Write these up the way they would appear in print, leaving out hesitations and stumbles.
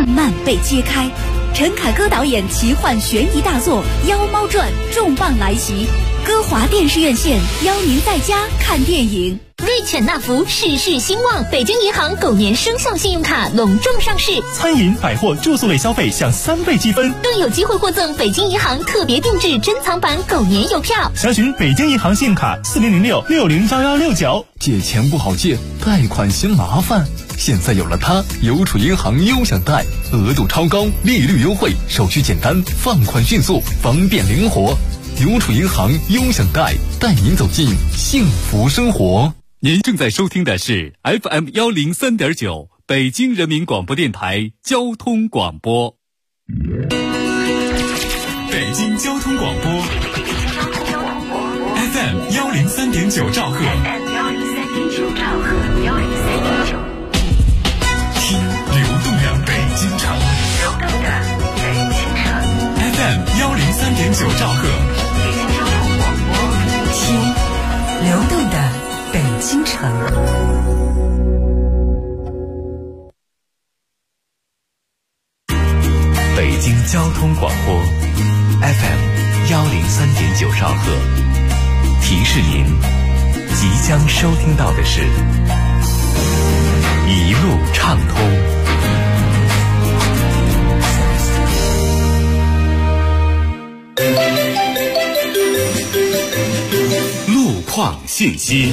慢慢被揭开。陈凯歌导演奇幻悬疑大作《妖猫传》重磅来袭，歌华电视院线邀您在家看电影。 瑞犬纳福事事兴旺，北京银行狗年生肖信用卡隆重上市， 餐饮、百货、住宿类消费享3倍积分， 更有机会获赠北京银行特别定制珍藏版狗年邮票。 详询北京银行信用卡4006601169。 借钱不好借，贷款嫌麻烦，现在有了它，邮储银行优享贷，额度超高，利率优惠，手续简单，放款迅速，方便灵活。邮储银行优享贷，带您走进幸福生活。 您正在收听的是 FM103.9 北京人民广播电台交通广播。 北京交通广播 FM103.9 兆赫，听流动的北京城，FM103.9 兆赫， 听流动的北京城。 北京交通广播 FM103.9 兆赫，提示您即将收听到的是一路畅通。路况信息。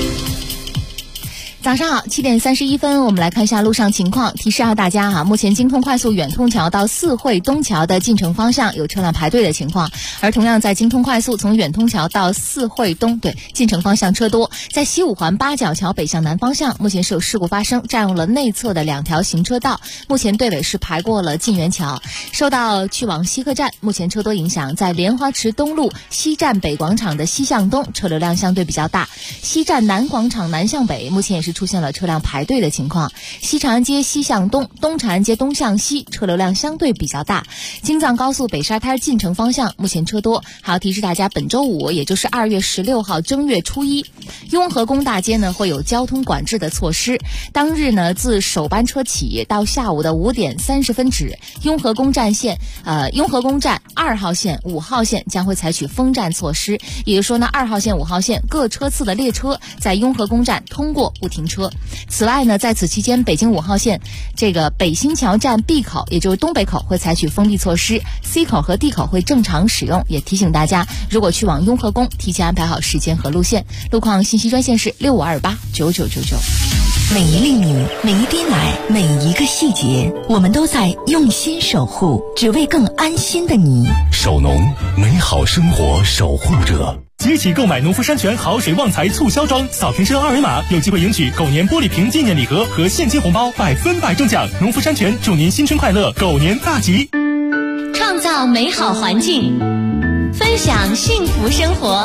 早上好，7点31分，我们来看一下路上情况。提示大家目前京通快速远通桥到四惠东桥的进城方向有车辆排队的情况，而同样在京通快速从远通桥到四惠东进城方向车多。在西五环八角桥北向南方向，目前是有事故发生，占用了内侧的2条行车道，目前队尾是排过了晋源桥。受到去往西客站目前车多影响，在莲花池东路西站北广场的西向东车流量相对比较大，西站南广场南向北目前也是出现了车辆排队的情况，西长安街西向东、东长安街东向西车流量相对比较大。京藏高速北沙滩进城方向目前车多。还要提示大家，本周五也就是2月16号正月初一，雍和宫大街呢会有交通管制的措施。当日呢自首班车起到下午的5点30分止，雍和宫站2号线、5号线将会采取封站措施，也就是说呢2号线、5号线各车次的列车在雍和宫站通过不停车。此外呢，在此期间，北京5号线这个北新桥站 B 口，也就是东北口会采取封闭措施， C 口和 D 口会正常使用。也提醒大家，如果去往雍和宫，提前安排好时间和路线。路况信息专线是65289999。 每一粒米，每一滴奶，每一个细节，我们都在用心守护，只为更安心的你。 守农，美好生活守护者。 即起购买农夫山泉好水旺财促销装，扫屏车2维码有机会赢取狗年玻璃瓶纪念礼盒和现金红包，100%中奖。农夫山泉祝您新春快乐，狗年大吉！ 创造美好环境，分享幸福生活。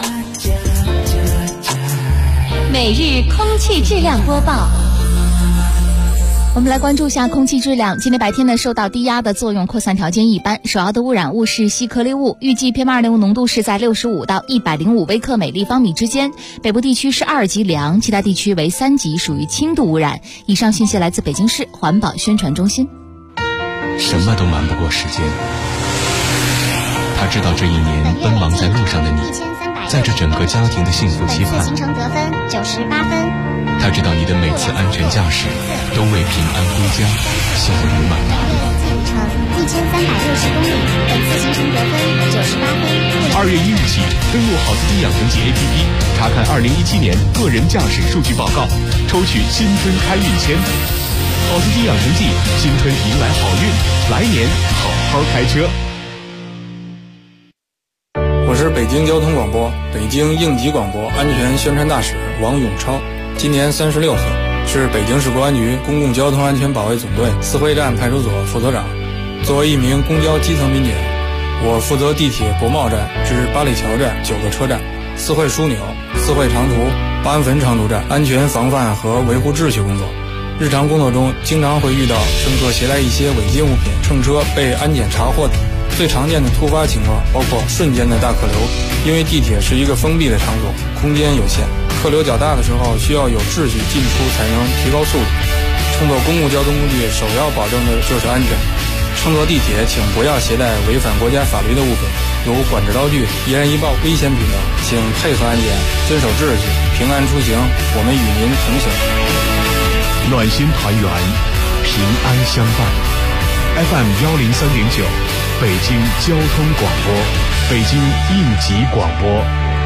每日空气质量播报。我们来关注一下空气质量。今天白天呢，受到低压的作用，扩散条件一般，首要的污染物是细颗粒物，预计 PM2.5 浓度是在65到105微克每立方米之间。北部地区是2级良，其他地区为3级，属于轻度污染。以上信息来自北京市环保宣传中心。 什么都瞒不过时间，他知道这一年奔忙在路上的你，在这整个家庭的幸福期盼， 行程得分98分。 他知道你的每次安全驾驶都为平安归家笑容满堂。 路程1360公里，本次行程得分98分。 2月1日起，登录好司机养成记 APP， 查看2017年个人驾驶数据报告，抽取新春开运签。好司机养成记，新春迎来好运，来年好好开车。 我是北京交通广播北京应急广播安全宣传大使王永超，今年36岁，是北京市公安局公共交通安全保卫总队四惠站派出所副所长。作为一名公交基层民警，我负责地铁国贸站至八里桥站9个车站、四惠枢纽、四惠长途、八安汾长途站安全防范和维护秩序工作。日常工作中经常会遇到乘客携带一些违禁物品，乘车被安检查获。最常见的突发情况包括瞬间的大客流，因为地铁是一个封闭的场所，空间有限，客流较大的时候需要有秩序进出才能提高速度。乘坐公共交通工具首要保证的就是安全， 乘坐地铁请不要携带违反国家法律的物品，有管制刀具、易燃易爆、危险品等，请配合安检，遵守秩序，平安出行。我们与您同行。 暖心团圆，平安相伴。FM 103.9，北京交通广播，北京应急广播。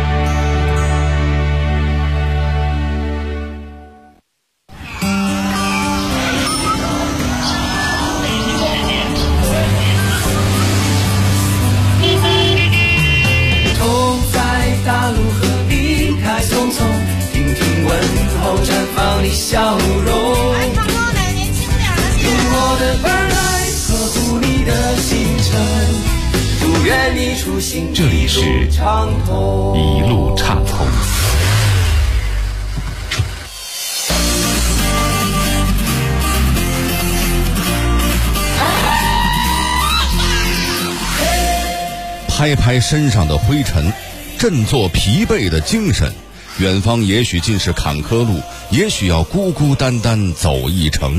头在大路和离开匆匆，听听问候，绽放你笑容。用我的耳来呵护你的行程，祝愿你出行这里是一路畅通。 拍拍身上的灰尘，振作疲惫的精神。远方也许尽是坎坷路，也许要孤孤单单走一程。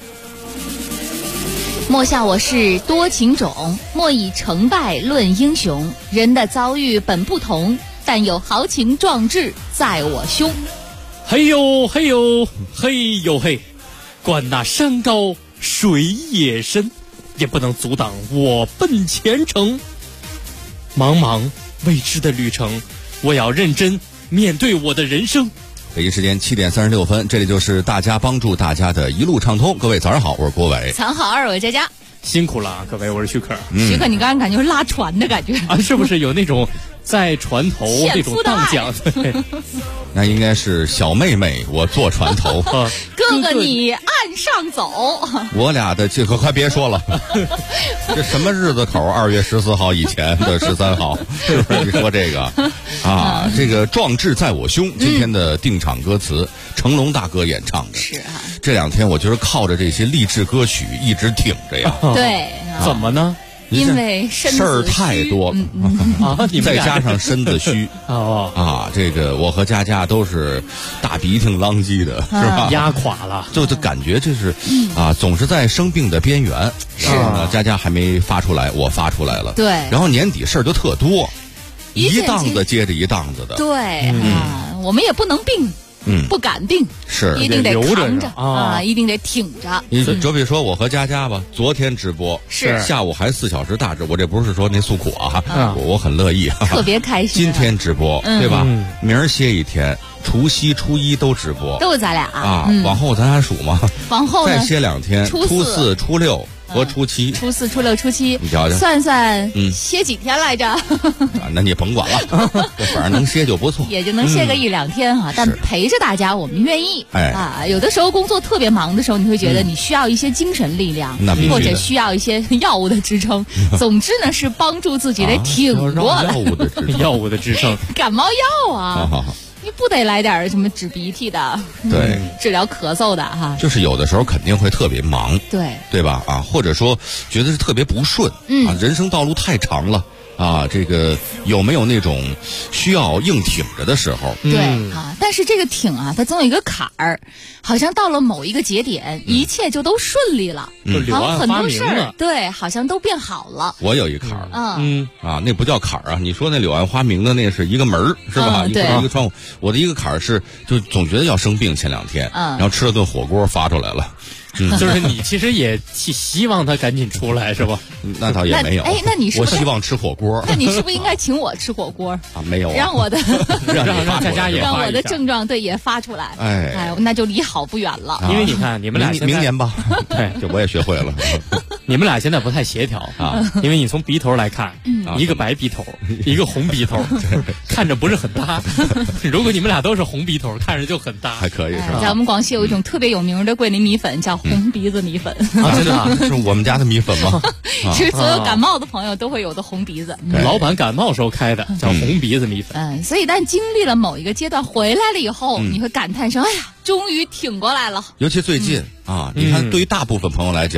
莫笑我是多情种，莫以成败论英雄。人的遭遇本不同，但有豪情壮志在我胸。 嘿呦嘿呦嘿呦嘿，管那山高水也深，也不能阻挡我奔前程。茫茫未知的旅程，我要认真面对我的人生。 北京时间7点36分，这里就是大家帮助大家的一路畅通。各位早上好，我是郭伟。 早好，二位佳佳。 辛苦了，各位，我是徐可。 徐可，你刚刚感觉是拉船的感觉啊，是不是有那种在船头那种荡桨？对， 那应该是小妹妹，我坐船头。 哥哥，你岸上走。 我俩的这个快别说了，这什么日子口？2月14号以前的13号，是不是？你说这个啊，这个壮志在我胸，今天的定场歌词，成龙大哥演唱的。 是啊，这 2天我就是靠着这些励志歌曲一直挺着呀。 对， 怎么呢？ 因为事儿太多再加上身子虚这个我和佳佳都是大鼻涕浪叽的，是吧？ 压垮了， 就感觉就是总是在生病的边缘。然后呢，佳佳还没发出来，我发出来了。 对， 然后年底事儿就特多，一档子接着一档子的。 对我们也不能病。不敢病， 是一定得扛着啊，一定得挺着。 你就比如说我和佳佳吧，昨天直播是下午还4小时大直，我这不是说那诉苦啊，我很乐意， 特别开心。 今天直播对吧？明儿歇一天，除夕、初一都直播， 都是咱俩啊。往后咱俩数嘛， 往后再歇2天，初4、初6。和初7， 初4、初6、初7， 你瞧瞧， 算算，歇几天来着？ 那你甭管了，反正能歇就不错， 也就能歇个1-2天哈。但陪着大家，我们愿意。有的时候工作特别忙的时候，你会觉得你需要一些精神力量，或者需要一些药物的支撑。总之呢，是帮助自己得挺过来。 药物的支撑， 感冒药啊。你不得来点什么止鼻涕的， 对， 治疗咳嗽的哈。 就是有的时候肯定会特别忙，对吧？或者说觉得是特别不顺，人生道路太长了。这个有没有那种需要硬挺着的时候？ 对但是这个挺它总有一个坎儿，好像到了某一个节点，一切就都顺利了，很多事儿对，好像都变好了。 我有一坎儿，那不叫坎儿啊，你说那柳暗花明的那是一个门儿，是吧？一个窗户。我的一个坎儿是，就总觉得要生病前2天，然后吃了顿火锅发出来了。 就是你其实也希望他赶紧出来是吧？ 那倒也没有。 那你是我希望吃火锅。 那你是不是应该请我吃火锅没有让我的让佳佳也让我的症状也发出来。那就离好不远了。 因为你看你们俩明年吧，对，这我也学会了。 你们俩现在不太协调因为你从鼻头来看，一个白鼻头，一个红鼻头，看着不是很搭。如果你们俩都是红鼻头，看着就很搭， 还可以是吧？ 在我们广西有一种特别有名的桂林米粉，叫红鼻子米粉。 真的是我们家的米粉吗？ 其实所有感冒的朋友都会有的红鼻子。 老板感冒时候开的，叫红鼻子米粉。 所以但经历了某一个阶段回来了以后，你会感叹说：“哎呀，终于挺过来了。” 尤其最近你看，对于大部分朋友来讲，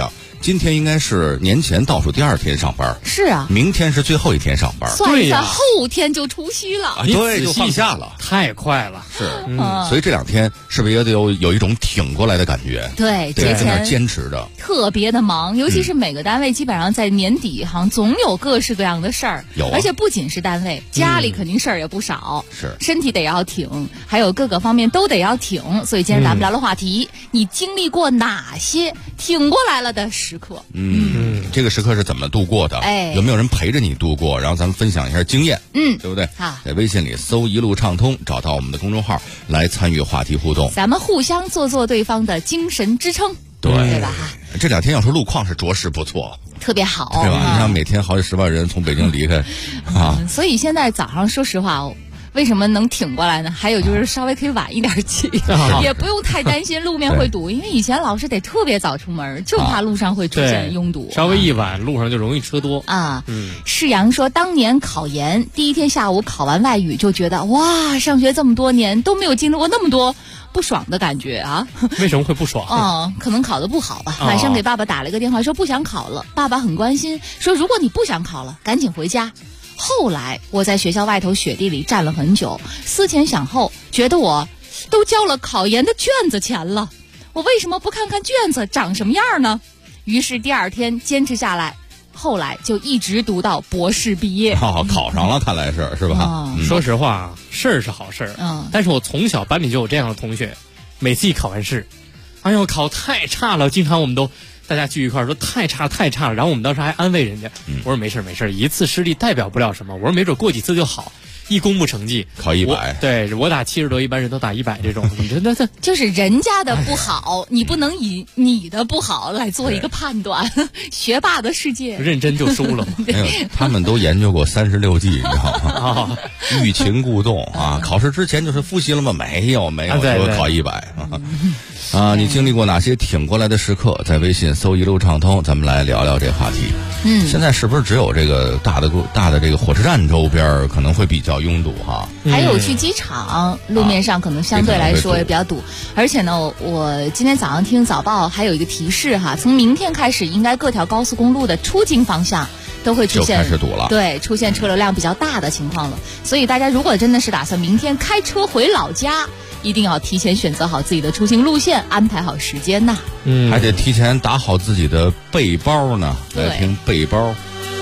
今天应该是年前倒数第2天上班。 是啊， 明天是最后一天上班。 算一算，后天就除夕了。 对，就放假了， 太快了。 是，所以这2天是不是也得有一种挺过来的感觉？ 对， 得在那儿坚持着， 特别的忙，尤其是每个单位基本上在年底好像总有各式各样的事儿。 有， 而且不仅是单位，家里肯定事儿也不少。 是， 身体得要挺，还有各个方面都得要挺。所以今天咱们聊的话题，你经历过哪些挺过来了的时刻？ 这个时刻是怎么度过的？有没有人陪着你度过？然后咱们分享一下经验，对不对？ 好， 在微信里搜一路畅通，找到我们的公众号来参与话题互动， 咱们互相做对方的精神支撑，对吧？ 这2天要说路况是着实不错， 特别好， 对吧？你看每天好几10万人从北京离开啊， 所以现在早上说实话为什么能挺过来呢？还有就是稍微可以晚一点起，也不用太担心路面会堵，因为以前老是得特别早出门，就怕路上会出现拥堵。 稍微一晚，路上就容易车多啊。世阳说，当年考研第1天下午考完外语，就觉得哇，上学这么多年都没有经历过那么多不爽的感觉啊。 为什么会不爽？ 可能考得不好吧。晚上给爸爸打了个电话，说不想考了。爸爸很关心，说如果你不想考了，赶紧回家。后来我在学校外头雪地里站了很久，思前想后，觉得我都交了考研的卷子钱了，我为什么不看看卷子长什么样呢？于是第2天坚持下来，后来就一直读到博士毕业。 考上了，看来是吧？ 说实话，事儿是好事儿，但是我从小班里就有这样的同学，每次一考完试，哎呦考太差了，经常我们都大家聚一块儿说太差了，然后我们当时还安慰人家，我说没事，一次失利代表不了什么，我说没准过几次就好。一公布成绩考100， 对，我打70多，一般人都打100这种，你真的就是人家的不好，你不能以你的不好来做一个判断。学霸的世界， 认真就输了嘛。 没有，他们都研究过36计，你知道吗？欲擒故纵啊！考试之前就是复习了吗？没有，说考100啊！你经历过哪些挺过来的时刻？在微信搜一路畅通，咱们来聊聊这话题。现在是不是只有这个大的这个火车站周边可能会比较拥堵哈？ 还有去机场路面上可能相对来说也比较堵，而且呢，我今天早上听早报还有一个提示哈，从明天开始，应该各条高速公路的出京方向都会出现就开始堵了， 对，出现车流量比较大的情况了。所以大家如果真的是打算明天开车回老家，一定要提前选择好自己的出行路线，安排好时间呐。 还得提前打好自己的背包呢。来听背包。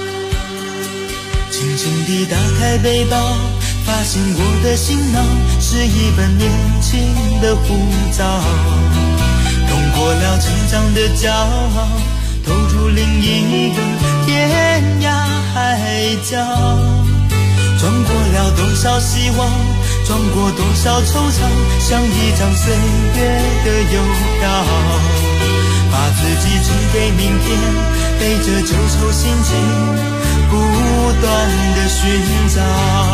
轻轻地打开背包，发现我的行囊是一本年轻的护照，通过了成长的骄傲，投入另一个天涯海角，装过了多少希望，装过多少惆怅，像一张岁月的邮票，把自己寄给明天，背着旧愁心情不断的寻找。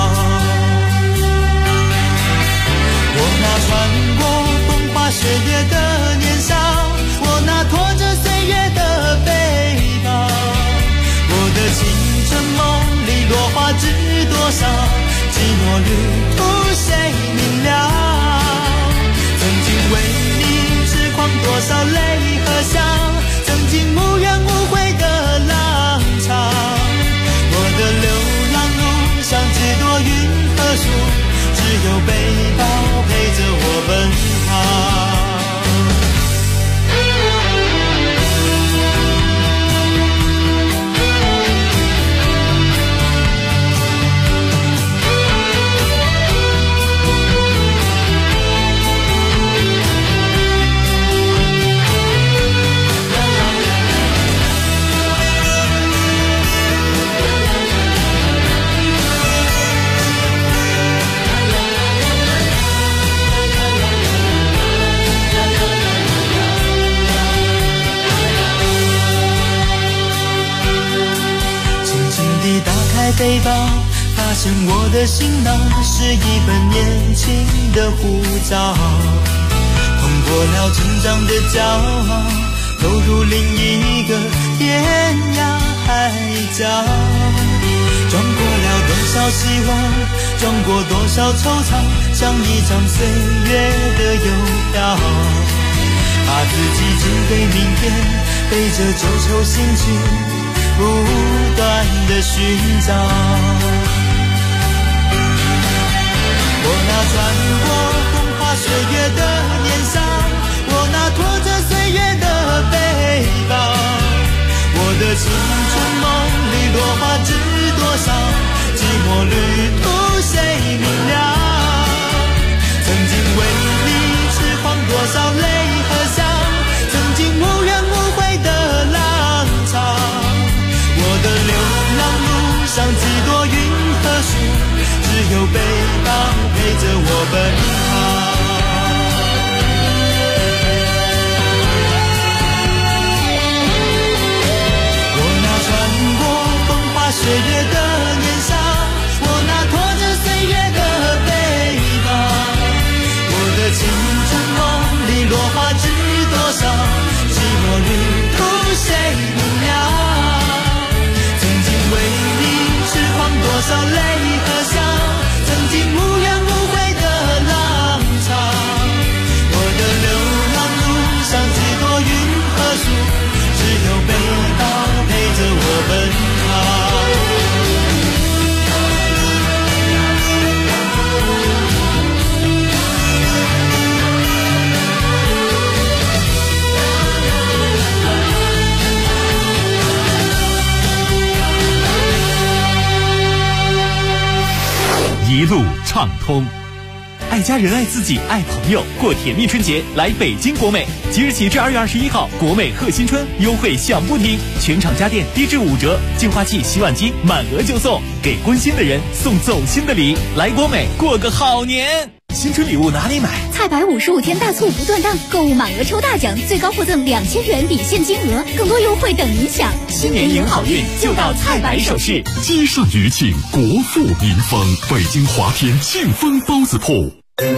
我那穿过风花雪月的年少，我那拖着岁月的背包，我的青春梦里落花知多少，寂寞旅途谁明了？曾经为你痴狂多少泪和笑，曾经无怨无悔的浪潮，我的流浪路上只多云和树，只有背包陪着我奔跑。背包，发现我的行囊是一本年轻的护照，通过了成长的骄傲，投入另一个天涯海角，装过了多少希望，装过多少惆怅，像一张岁月的邮票， 把自己寄给明天，背着旧愁心情，不断地寻找。我那穿过风花雪月的年少，我那拖着岁月的背包，我的青春梦里落花知多少，寂寞旅途谁明了？曾经为你痴狂多少泪和笑，曾经无怨无悔的浪潮，我的流浪路上几多云和树，只有背包陪着我奔跑。我那穿过风花雪月的年少，我那拖着岁月的背包，我的青春梦里落花知多少，寂寞旅途谁明了？曾经为你痴狂多少泪和笑，曾经无怨无悔的浪潮，我的流浪路上几多云和树，只有背包陪着我奔跑。 一路畅通，爱家人爱自己爱朋友，过甜蜜春节来北京国美。即日起至2月21号，国美贺新春优惠享不停，全场家电低至5折，净化器、洗碗机满额就送，给关心的人送走心的礼。来国美过个好年！新春礼物哪里买？ 菜百55天大促不断档，购物满额抽大奖，最高获赠2000元抵现金额，更多优惠等您抢。 新年迎好运就到菜百首饰。 积善余庆，国富民丰。北京华天庆丰包子铺。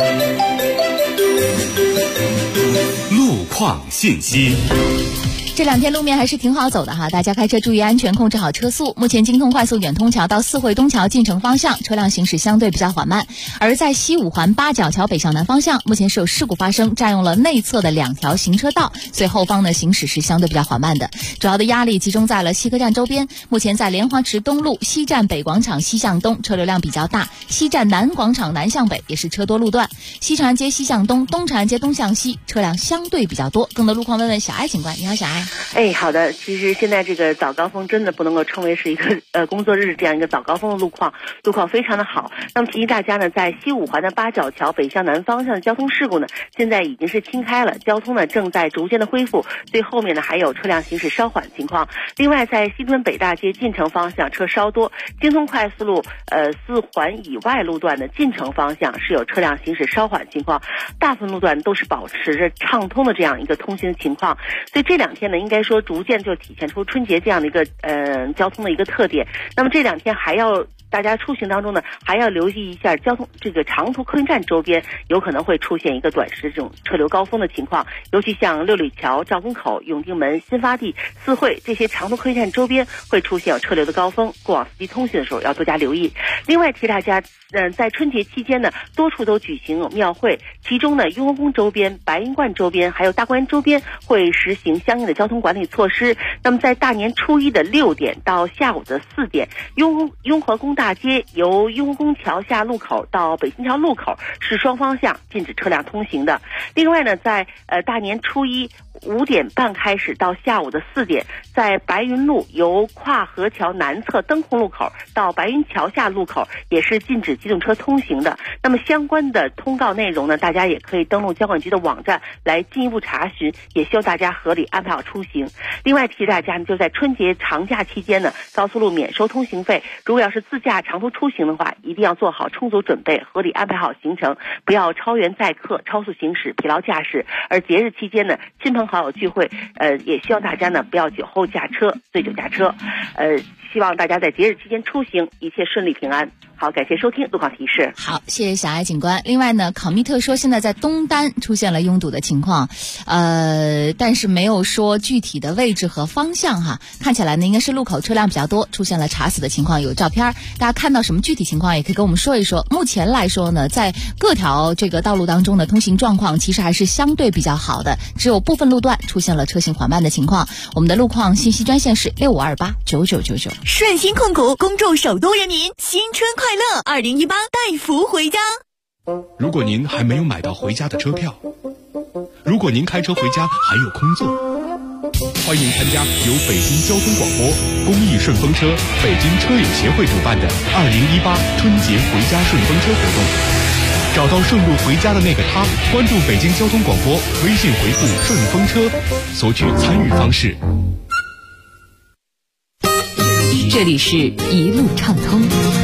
路况信息。 这2天路面还是挺好走的哈，大家开车注意安全，控制好车速。目前京通快速远通桥到四惠东桥进城方向车辆行驶相对比较缓慢，而在西五环八角桥北向南方向，目前是有事故发生，占用了内侧的2条行车道，所以后方呢行驶是相对比较缓慢的。主要的压力集中在了西客站周边，目前在莲花池东路、西站北广场西向东车流量比较大，西站南广场南向北也是车多路段，西长安街西向东、东长安街东向西车辆相对比较多。更多路况问问小艾警官。你好，小艾。 好的，其实现在这个早高峰真的不能够称为是一个工作日这样一个早高峰的路况非常的好。那么提醒大家呢，在西五环的八角桥北向南方向的交通事故呢，现在已经是清开了，交通呢正在逐渐的恢复，最后面呢还有车辆行驶稍缓情况。另外，在西屯北大街进城方向车稍多，京通快速路4环以外路段的进城方向是有车辆行驶稍缓情况，大部分路段都是保持着畅通的这样一个通行情况。所以这2天呢，应该说逐渐就体现出春节这样的一个交通的一个特点。那么这2天还要大家出行当中呢，还要留意一下交通这个长途客运站周边有可能会出现一个短时这种车流高峰的情况，尤其像六里桥、赵公口、永定门、新发地、四惠这些长途客运站周边会出现有车流的高峰，过往司机通行的时候要多加留意。另外提大家，在春节期间呢，多处都举行庙会，其中呢，雍和宫周边、白云观周边还有大观园周边会实行相应的交通管理措施。那么在大年初一的6点到下午的4点，雍和宫大街由雍和宫桥下路口到北新桥路口是双方向禁止车辆通行的。另外呢，在大年初一5点半开始到下午的4点，在白云路由跨河桥南侧灯红路口到白云桥下路口也是禁止机动车通行的。那么相关的通告内容呢，大家也可以登录交管局的网站来进一步查询，也希望大家合理安排好出行。另外提示大家呢，就在春节长假期间呢，高速路免收通行费，如果要是自驾长途出行的话，一定要做好充足准备，合理安排好行程，不要超员载客、超速行驶、疲劳驾驶。而节日期间呢，亲朋好友聚会，也希望大家呢不要酒后驾车、醉酒驾车。 希望大家在节日期间出行一切顺利平安。好，感谢收听路况提示。 好，谢谢小艾警官。另外呢，考密特说现在在东单出现了拥堵的情况，但是没有说具体的位置和方向哈。看起来呢，应该是路口车辆比较多，出现了查死的情况，有照片，大家看到什么具体情况也可以跟我们说一说。目前来说呢，在各条这个道路当中的通行状况其实还是相对比较好的，只有部分路段出现了车行缓慢的情况。我们的路况信息专线是65289999。 顺心控股恭祝首都人民新春快乐，2018带福回家。 如果您还没有买到回家的车票，如果您开车回家还有空座，欢迎参加由北京交通广播、公益顺风车、北京车友协会主办的2018春节回家顺风车活动。找到顺路回家的那个他，关注北京交通广播，微信回复顺风车，索取参与方式。 这里是一路畅通。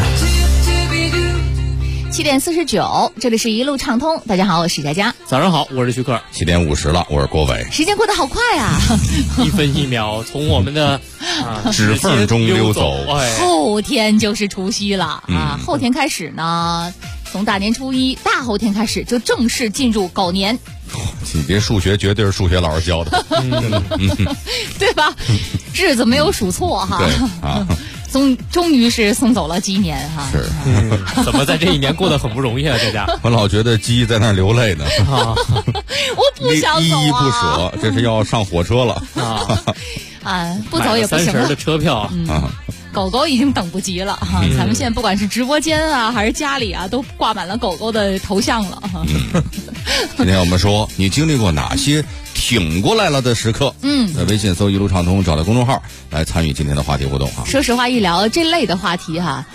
7点49，这里是一路畅通。大家好，我是佳佳。 早上好，我是徐克。 7点50了，我是郭伟。 时间过得好快啊， 一分一秒从我们的指缝中溜走。 后天就是除夕了啊！后天开始呢，从大年初一，大后天开始就正式进入狗年。 你这数学绝对是数学老师教的， 对吧？日子没有数错哈。 对啊。 终于是送走了鸡年哈， 是， 怎么在这一年过得很不容易啊？这家我老觉得鸡在那儿流泪呢， 我不想走依依不舍，这是要上火车了不走也不行了。 30的车票狗狗已经等不及了哈，咱们现在不管是直播间啊还是家里啊，都挂满了狗狗的头像了哈。 今天我们说你经历过哪些挺过来了的时刻？在微信搜一路畅通，找到公众号来参与今天的话题互动哈。 说实话，一聊这类的话题哈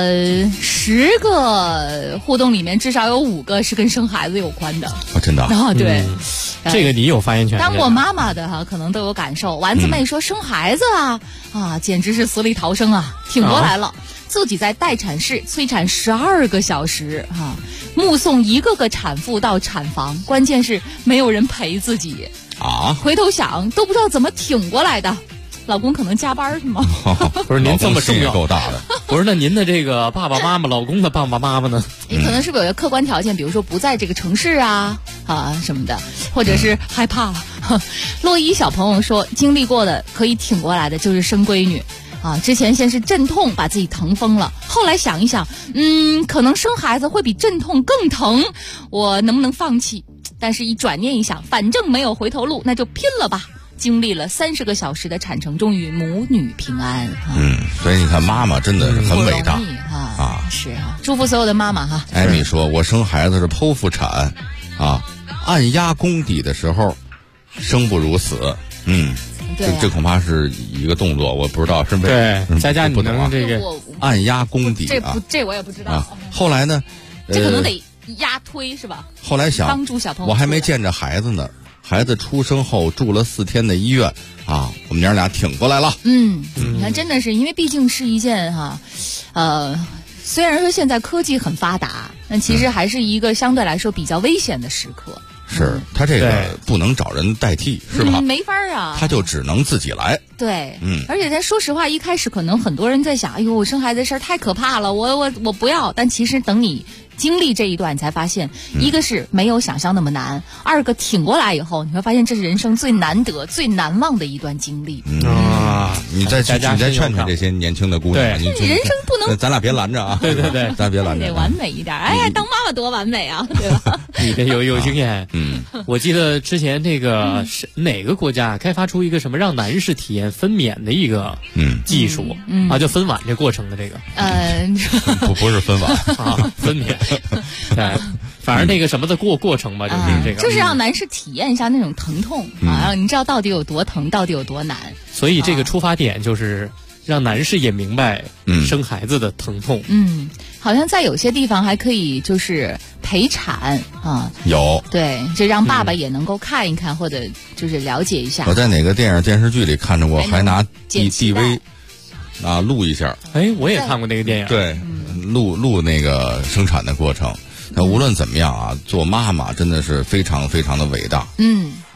，10个互动里面至少有5个是跟生孩子有关的。 真的对， 这个你有发言权。 当过妈妈的哈，可能都有感受。丸子妹说生孩子简直是死里逃生啊，挺过来了。自己在待产室催产12个小时目送一个个产妇到产房，关键是没有人陪自己回头想都不知道怎么挺过来的。老公可能加班是吗？ 不是您这么重要， 够大的。 不是，那您的这个爸爸妈妈、老公的爸爸妈妈呢？ 你可能是不是有个客观条件，比如说不在这个城市什么的，或者是害怕。洛伊小朋友说，经历过的可以挺过来的就是生闺女。之前先是阵痛把自己疼疯了，后来想一想，可能生孩子会比阵痛更疼，我能不能放弃？但是一转念一想，反正没有回头路，那就拼了吧。经历了30个小时的产程，终于母女平安。 所以你看，妈妈真的是很伟大是祝福所有的妈妈哈。 艾米说，我生孩子是剖腹产按压宫底的时候，生不如死。这恐怕是一个动作，我不知道是对。佳佳，你能这个按压宫底这我也不知道后来呢？ 这可能得压推是吧？ 后来想帮助小朋友， 我还没见着孩子呢。孩子出生后住了4天的医院我们娘俩挺过来了。 你看，真的是因为毕竟是一件虽然说现在科技很发达，但其实还是一个相对来说比较危险的时刻。 是他这个不能找人代替，是吧？ 没法他就只能自己来。 对，而且咱说实话，一开始可能很多人在想，哎呦，我生孩子的事儿太可怕了，我不要。但其实等你经历这一段，你才发现，一个是没有想象那么难，2个挺过来以后，你会发现这是人生最难得、最难忘的一段经历。 你再劝劝这些年轻的姑娘， 你人生不能， 咱俩别拦着对， 咱别拦着， 得完美一点。哎呀，当妈妈多完美啊，对吧？ 你这有经验。我记得之前这个是哪个国家开发出一个什么让男士体验分娩的一个技术就分娩这过程的这个不是分娩分娩。反正那个什么的过程吧，就是这个， 就是让男士体验一下那种疼痛让你知道到底有多疼，到底有多难。 所以这个出发点就是让男士也明白生孩子的疼痛。 好像在有些地方还可以就是陪产有对，就让爸爸也能够看一看，或者就是了解一下。 我在哪个电影电视剧里看着过，还拿 DV 录一下。 我也看过那个电影。 对，录那个生产的过程。那无论怎么样做妈妈真的是非常非常的伟大。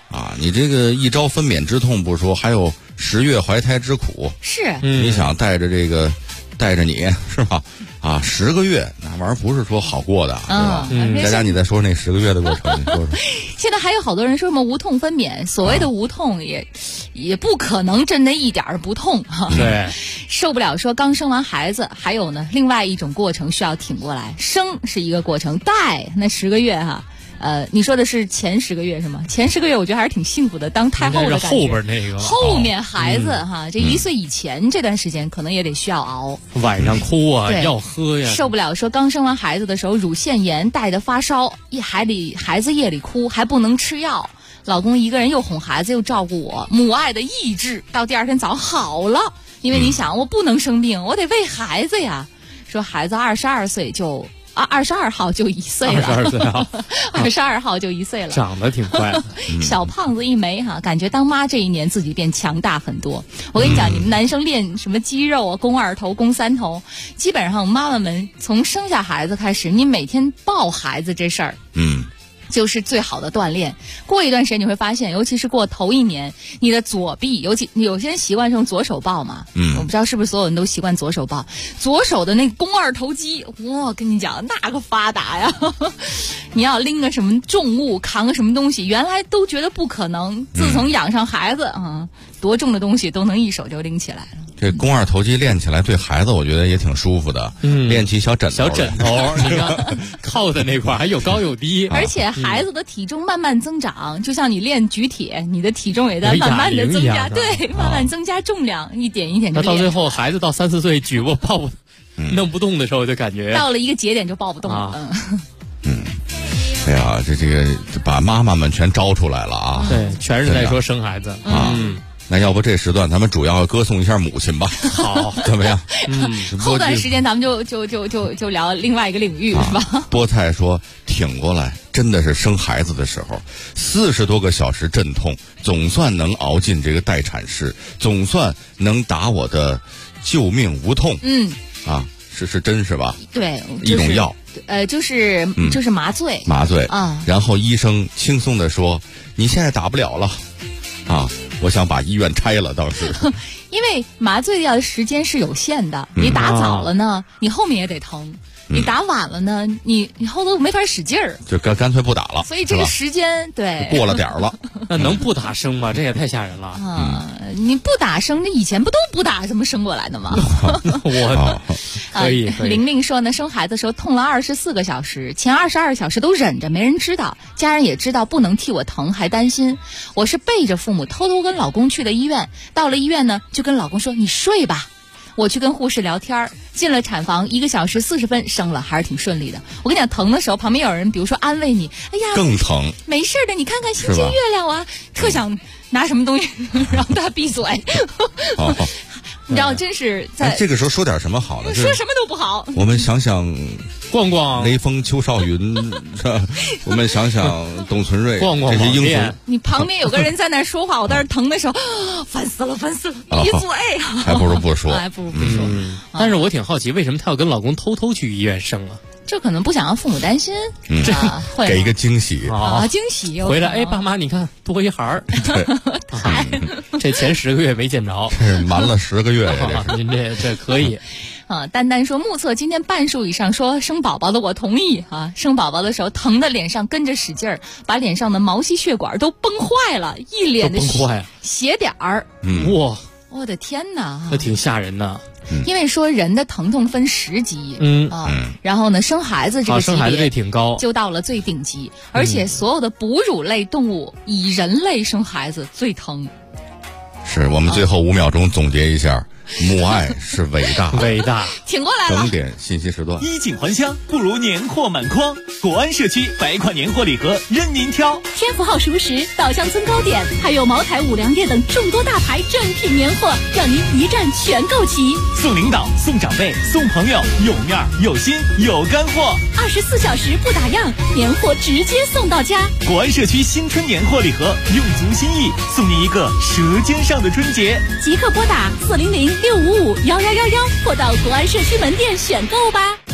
啊，你这个一朝分娩之痛不说，还有10月怀胎之苦。 是， 你想带着你是吧？啊，10个月那玩意儿不是说好过的，对吧？佳佳，你再说那10个月的过程，你说说。 现在还有好多人说什么无痛分娩，所谓的无痛也不可能真的一点儿不痛哈。 对， 受不了说刚生完孩子，还有呢另外一种过程需要挺过来，生是一个过程，带那10个月哈。你说的是前10个月是吗？前10个月我觉得还是挺幸福的，当太后的感觉。 后边那个， 后面孩子哈，这1岁以前这段时间可能也得需要熬。 晚上哭啊，要喝呀。 受不了说刚生完孩子的时候乳腺炎带着发烧，孩子夜里哭还不能吃药，老公一个人又哄孩子又照顾我，母爱的意志到第2天早上好了，因为你想我不能生病，我得喂孩子呀。说孩子22岁就。22号就1岁了 ，22岁啊 ，22号就1岁了， 长得挺快， 小胖子一枚哈，感觉当妈这一年自己变强大很多。我跟你讲，你们男生练什么肌肉啊，肱2头、肱3头，基本上妈妈们从生下孩子开始，你每天抱孩子这事儿，就是最好的锻炼。过一段时间你会发现，尤其是过头1年，你的左臂，尤其有些人习惯用左手抱嘛，我不知道是不是所有人都习惯左手抱，左手的那肱2头肌，我跟你讲那个发达呀。你要拎个什么重物，扛个什么东西，原来都觉得不可能，自从养上孩子多重的东西都能一手就拎起来了。 这肱2头肌练起来对孩子我觉得也挺舒服的，练起小枕头， 你看靠的那块还有高有低， 而且孩子的体重慢慢增长，就像你练举铁，你的体重也在慢慢的增加，对，慢慢增加重量，一点一点就练。 到最后孩子到3、4岁举不抱不弄不动的时候，就感觉到了一个节点就抱不动了。 哎呀，这个把妈妈们全招出来了啊！ 对，全是在说生孩子啊。那要不这时段咱们主要歌颂一下母亲吧？ 好， 怎么样？ 后段时间咱们就聊另外一个领域是吧？ 菠菜说挺过来，真的是生孩子的时候40多个小时阵痛，总算能熬进这个待产室，总算能打我的救命无痛。是真是吧？ 对， 一种药。 就是麻醉啊。然后医生轻松地说：“你现在打不了了。”啊，我想把医院拆了，当时。 因为麻醉药的时间是有限的，你打早了呢，你后面也得疼；你打晚了呢，你后头没法使劲儿， 就干脆不打了。 所以这个时间对过了点儿了， 那能不打生吗？这也太吓人了啊！你不打生，那以前不都不打这么生过来的吗？ 我可以。 玲玲说呢，生孩子的时候痛了24个小时，前22小时都忍着，没人知道，家人也知道不能替我疼，还担心。我是背着父母偷偷跟老公去的医院，到了医院呢，就跟老公说你睡吧。我去跟护士聊天，进了产房1个小时40分生了，还是挺顺利的。我跟你讲，疼的时候旁边有人，比如说安慰你，哎呀， 更疼， 没事的，你看看星星月亮啊，特想拿什么东西让他闭嘴。你知道，真是在这个时候说点什么好呢？ 说什么都不好。 我们想想， 逛逛雷锋、邱少云，我们想想董存瑞， 逛逛这些英雄。 你旁边有个人在那说话，我在那疼的时候，烦死了，闭嘴！ 还不如不说， 还不如不说。 但是我挺好奇，为什么她要跟老公偷偷去医院生啊？ 这可能不想让父母担心， 给一个惊喜惊喜回来，哎，爸妈，你看多一孩儿，这前10个月没见着， 这瞒了10个月呀， 您这可以。 丹丹说目测今天半数以上说生宝宝的我同意啊，生宝宝的时候疼的脸上跟着使劲儿，把脸上的毛细血管都崩坏了，一脸的血点儿。 哇， 我的天哪， 那挺吓人的。 因为说人的疼痛分10级，然后呢，生孩子这个级别， 生孩子这挺高， 就到了最顶级，而且所有的哺乳类动物，以人类生孩子最疼。 是我们最后5秒钟总结一下。母爱是伟大， 伟大， 挺过来了。 整点信息时段， 衣锦还乡不如年货满筐。国安社区100款年货礼盒任您挑， 天福号熟食、稻香村糕点，还有茅台、五粮液等众多大牌正品年货，让您一站全购齐。 送领导、送长辈、送朋友，有面有心有干货 ，24小时不打烊，年货直接送到家。 国安社区新春年货礼盒，用足心意，送您一个舌尖上的春节。 即刻拨打400-655-1111，或到国安社区门店选购吧。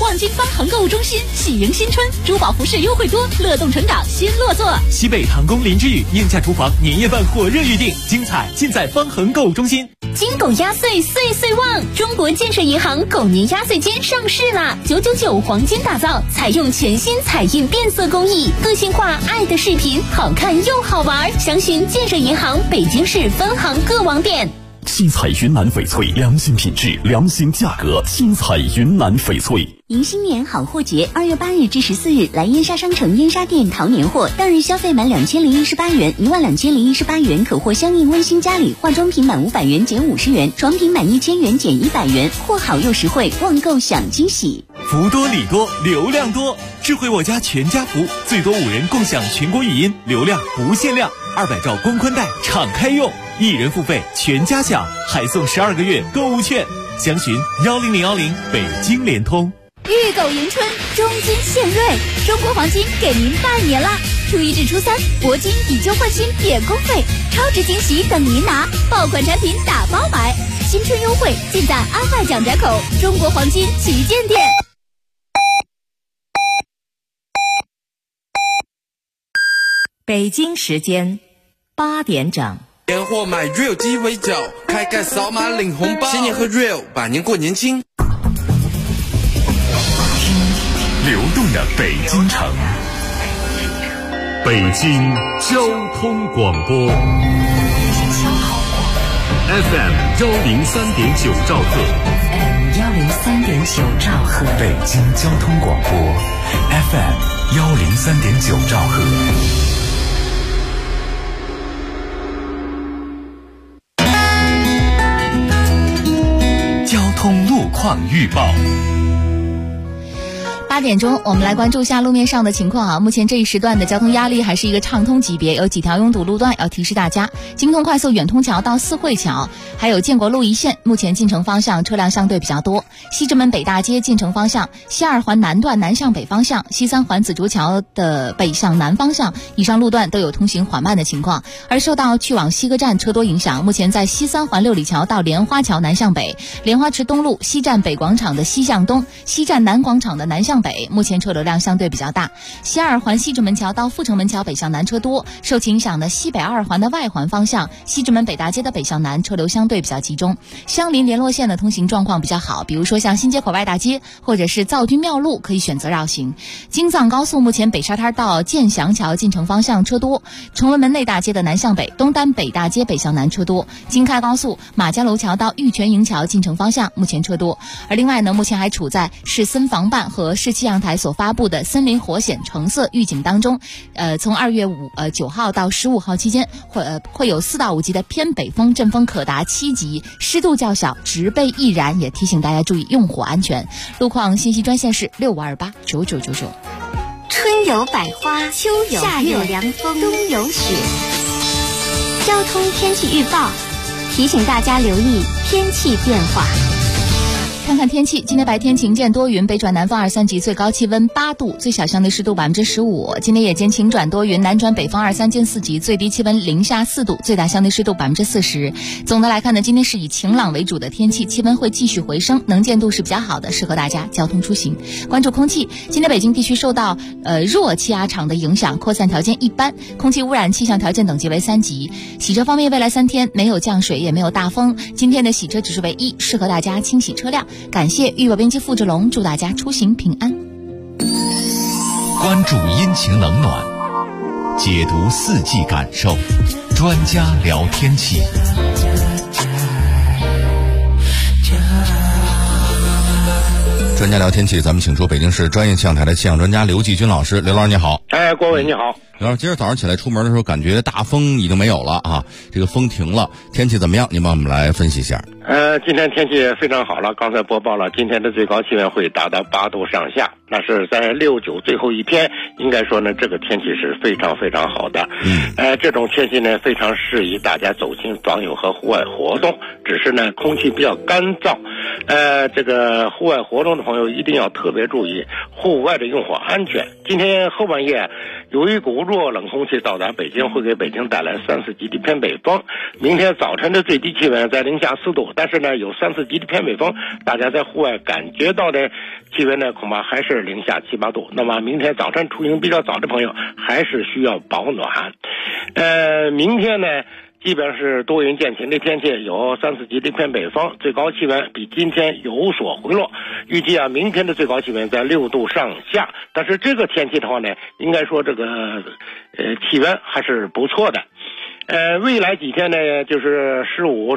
望京方恒购物中心喜迎新春，珠宝服饰优惠多，乐动成长新落座。 西北唐宫林之宇应价厨房年夜饭火热预定，精彩尽在方恒购物中心。 金狗压岁岁岁旺，中国建设银行狗年压岁金上市啦！999黄金打造，采用全新彩印变色工艺，个性化爱的视频，好看又好玩。详询建设银行北京市分行各网点。 新彩云南翡翠，良心品质，良心价格。新彩云南翡翠。 迎新年好货节，2月8日至14日，来燕莎商城燕莎店淘年货，当日消费满2018元，12018元可获相应温馨家礼，化妆品满500元减50元，床品满1000元减100元，货好又实惠，网购享惊喜。 福多礼多，流量多，智慧我家全家福，最多5人共享全国语音，流量不限量，200兆光宽带敞开用，1人付费全家享，还送12个月购物券。详询10010北京联通。 预购迎春，中金献瑞，中国黄金给您拜年啦！初1至初3，铂金以旧换新免工费，超值惊喜等您拿，爆款产品打包买，新春优惠尽在安外蒋宅口中国黄金旗舰店。 北京时间8点整。 年货买 Real 鸡尾酒，开盖扫码领红包，新年喝 Real， 百年过年轻。 流动的北京城，北京交通广播 FM 103.9兆赫， 103.9兆赫， 北京交通广播 FM 103.9兆赫。 交通路况预报。 8点钟，我们来关注一下路面上的情况啊。目前这一时段的交通压力还是一个畅通级别，有几条拥堵路段要提示大家。京通快速远通桥到四惠桥，还有建国路一线，目前进城方向车辆相对比较多。西直门北大街进城方向，西2环南段南向北方向，西3环紫竹桥的北向南方向，以上路段都有通行缓慢的情况。而受到去往西客站车多影响，目前在西3环六里桥到莲花桥南向北，莲花池东路西站北广场的西向东，西站南广场的南向北，目前车流量相对比较大。西2环西直门桥到阜成门桥北向南车多，受其影响的西北2环的外环方向，西直门北大街的北向南车流相对比较集中。相邻联络线的通行状况比较好，比如说像新街口外大街或者是造军庙路可以选择绕行。京藏高速目前北沙滩到建祥桥进城方向车多，崇文门内大街的南向北，东单北大街北向南车多。京开高速马家楼桥到玉泉营桥进城方向目前车多。而另外呢，目前还处在市森防办和市气象台所发布的森林火险橙色预警当中。从2月9号到15号期间会有4到5级的偏北风，阵风可达7级，湿度较小，植被易燃，也提醒大家注意用火安全。路况信息专线是65289999。 春有百花，秋有夏有凉风，冬有雪。交通天气预报提醒大家留意天气变化。 看看天气，今天白天晴间多云，北转南风2、3级，最高气温8度，最小相对湿度15%。今天夜间晴转多云，南转北风2、3间4级，最低气温零下4度，最大相对湿度40%。总的来看呢，今天是以晴朗为主的天气，气温会继续回升，能见度是比较好的，适合大家交通出行。关注空气，今天北京地区受到弱气压场的影响，扩散条件一般，空气污染气象条件等级为3级。洗车方面，未来3天没有降水，也没有大风，今天的洗车指数为1，适合大家清洗车辆。感谢预报编辑付志龙，祝大家出行平安。 关注阴晴冷暖，解读四季感受，专家聊天气。 专家聊天气，咱们请出北京市专业气象台的气象专家刘继军老师。刘老师你好。 郭伟你好。 刘老师，今儿早上起来出门的时候，感觉大风已经没有了啊，这个风停了，天气怎么样？您帮我们来分析一下。 今天天气非常好了，刚才播报了，今天的最高气温会达到8度上下，那是在6、9最后一天，应该说呢，这个天气是非常非常好的。这种天气呢，非常适宜大家走亲访友和户外活动，只是呢，空气比较干燥。这个户外活动的朋友一定要特别注意户外的用火安全。今天后半夜有一股弱冷空气到达北京，会给北京带来3、4级的偏北风。明天早晨的最低气温在零下4度，但是呢有3、4级的偏北风，大家在户外感觉到的气温呢恐怕还是零下7、8度。那么明天早晨出行比较早的朋友还是需要保暖。明天呢基本是多云见晴的天气，有3、4级的偏北风，最高气温比今天有所回落。预计明天的最高气温在6度上下，但是这个天气的话呢，应该说这个气温还是不错的。未来几天呢，就是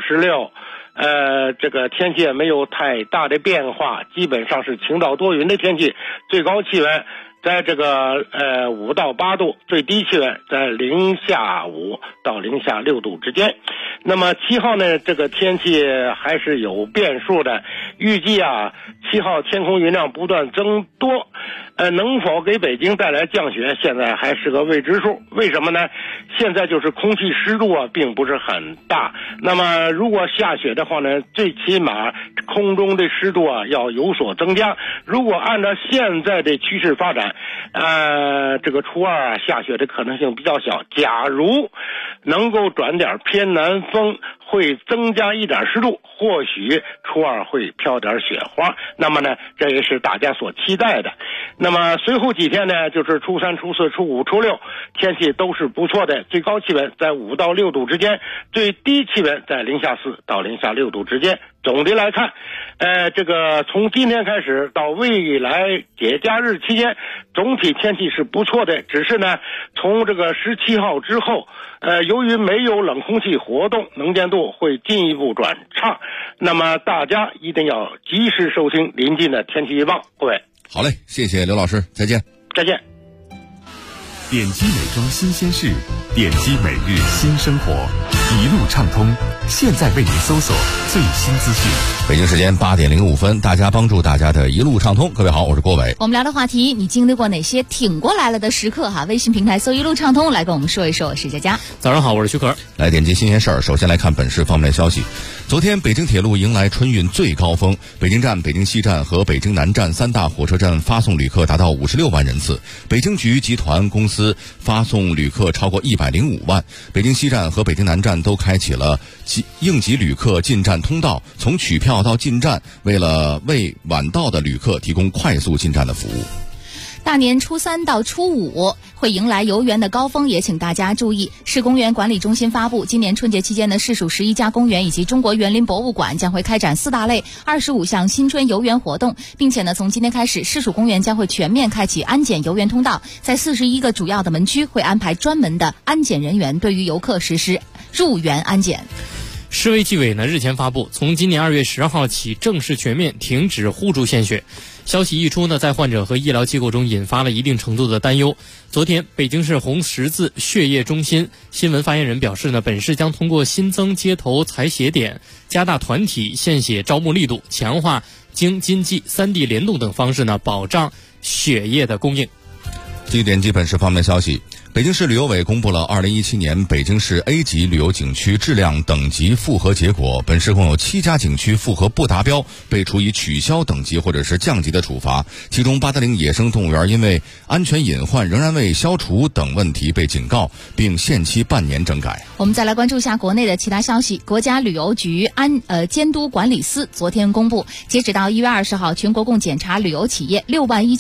15、16。这个天气也没有太大的变化，基本上是晴到多云的天气，最高气温在这个5到8度，最低气温在零下5到零下6度之间。那么7号呢，这个天气还是有变数的，预计7号天空云量不断增多，能否给北京带来降雪，现在还是个未知数。为什么呢？现在就是空气湿度并不是很大，那么如果下雪的话呢，最起码空中的湿度要有所增加。如果按照现在的趋势发展，这个初2下雪的可能性比较小。假如能够转点偏南风，会增加一点湿度，或许初2会飘点雪花，那么呢这也是大家所期待的。那么随后几天呢，就是初3、初4、初5、初6，天气都是不错的，最高气温在5到6度之间，最低气温在零下4到零下6度之间。总的来看，这个从今天开始到未来节假日期间，总体天气是不错的。只是呢，从这个17号之后，由于没有冷空气活动，能见度会进一步转差。那么大家一定要及时收听临近的天气预报。各位， 好嘞，谢谢刘老师，再见。 再见。 点击美妆新鲜事，点击每日新生活，一路畅通，现在为您搜索最新资讯。 北京时间8点05分，大家帮助大家的一路畅通。各位好，我是郭伟。 我们聊的话题，你经历过哪些挺过来了的时刻？微信平台搜一路畅通，来跟我们说一说。我是佳佳。 早上好，我是徐可。 来点击新鲜事儿，首先来看本市方面的消息。昨天，北京铁路迎来春运最高峰，北京站、北京西站和北京南站3大火车站发送旅客达到56万人次，北京局集团公司发送旅客超过105万。北京西站和北京南站都开启了应急旅客进站通道，从取票到进站，为晚到的旅客提供快速进站的服务。 大年初3到初5会迎来游园的高峰，也请大家注意。市公园管理中心发布，今年春节期间呢，市属11家公园以及中国园林博物馆将会开展4大类25项新春游园活动，并且呢，从今天开始，市属公园将会全面开启安检游园通道，在41个主要的门区会安排专门的安检人员，对于游客实施入园安检。 市卫计委呢日前发布，从今年2月10号起正式全面停止互助献血。消息一出呢，在患者和医疗机构中引发了一定程度的担忧。昨天，北京市红十字血液中心新闻发言人表示呢，本市将通过新增街头采血点、加大团体献血招募力度、强化京津冀3地联动等方式呢，保障血液的供应。 继续点击本市方面消息。北京市旅游委公布了2017年北京市 A 级旅游景区质量等级复核结果，本市共有7家景区复核不达标，被处以取消等级或者是降级的处罚，其中八达岭野生动物园因为安全隐患仍然未消除等问题被警告，并限期半年整改。 我们再来关注一下国内的其他消息。国家旅游局监督管理司昨天公布，截止到1月20号，全国共检查旅游企业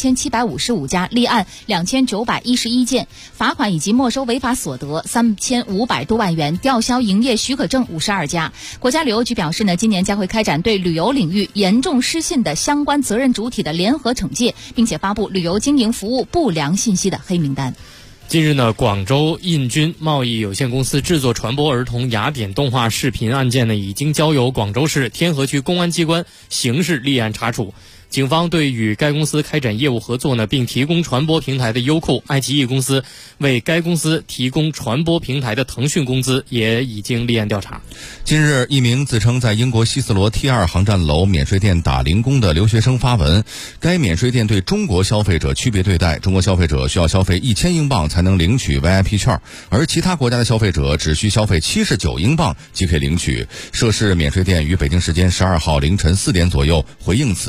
61755家，立案2911件，罚款以及没收违法所得3500多万元，吊销营业许可证52家。国家旅游局表示呢，今年将会开展对旅游领域严重失信的相关责任主体的联合惩戒，并且发布旅游经营服务不良信息的黑名单。 近日呢，广州印军贸易有限公司制作传播儿童雅典动画视频案件呢，已经交由广州市天河区公安机关刑事立案查处。警方对与该公司开展业务合作呢，并提供传播平台的优酷、爱奇艺公司为该公司提供传播平台的腾讯公司也已经立案调查。 近日，一名自称在英国希斯罗 T2 航站楼免税店打零工的留学生发文，该免税店对中国消费者区别对待，中国消费者需要消费1000英镑才能领取 VIP 券，而其他国家的消费者只需消费79英镑即可领取。涉事免税店于北京时间12号凌晨4点左右回应此事称，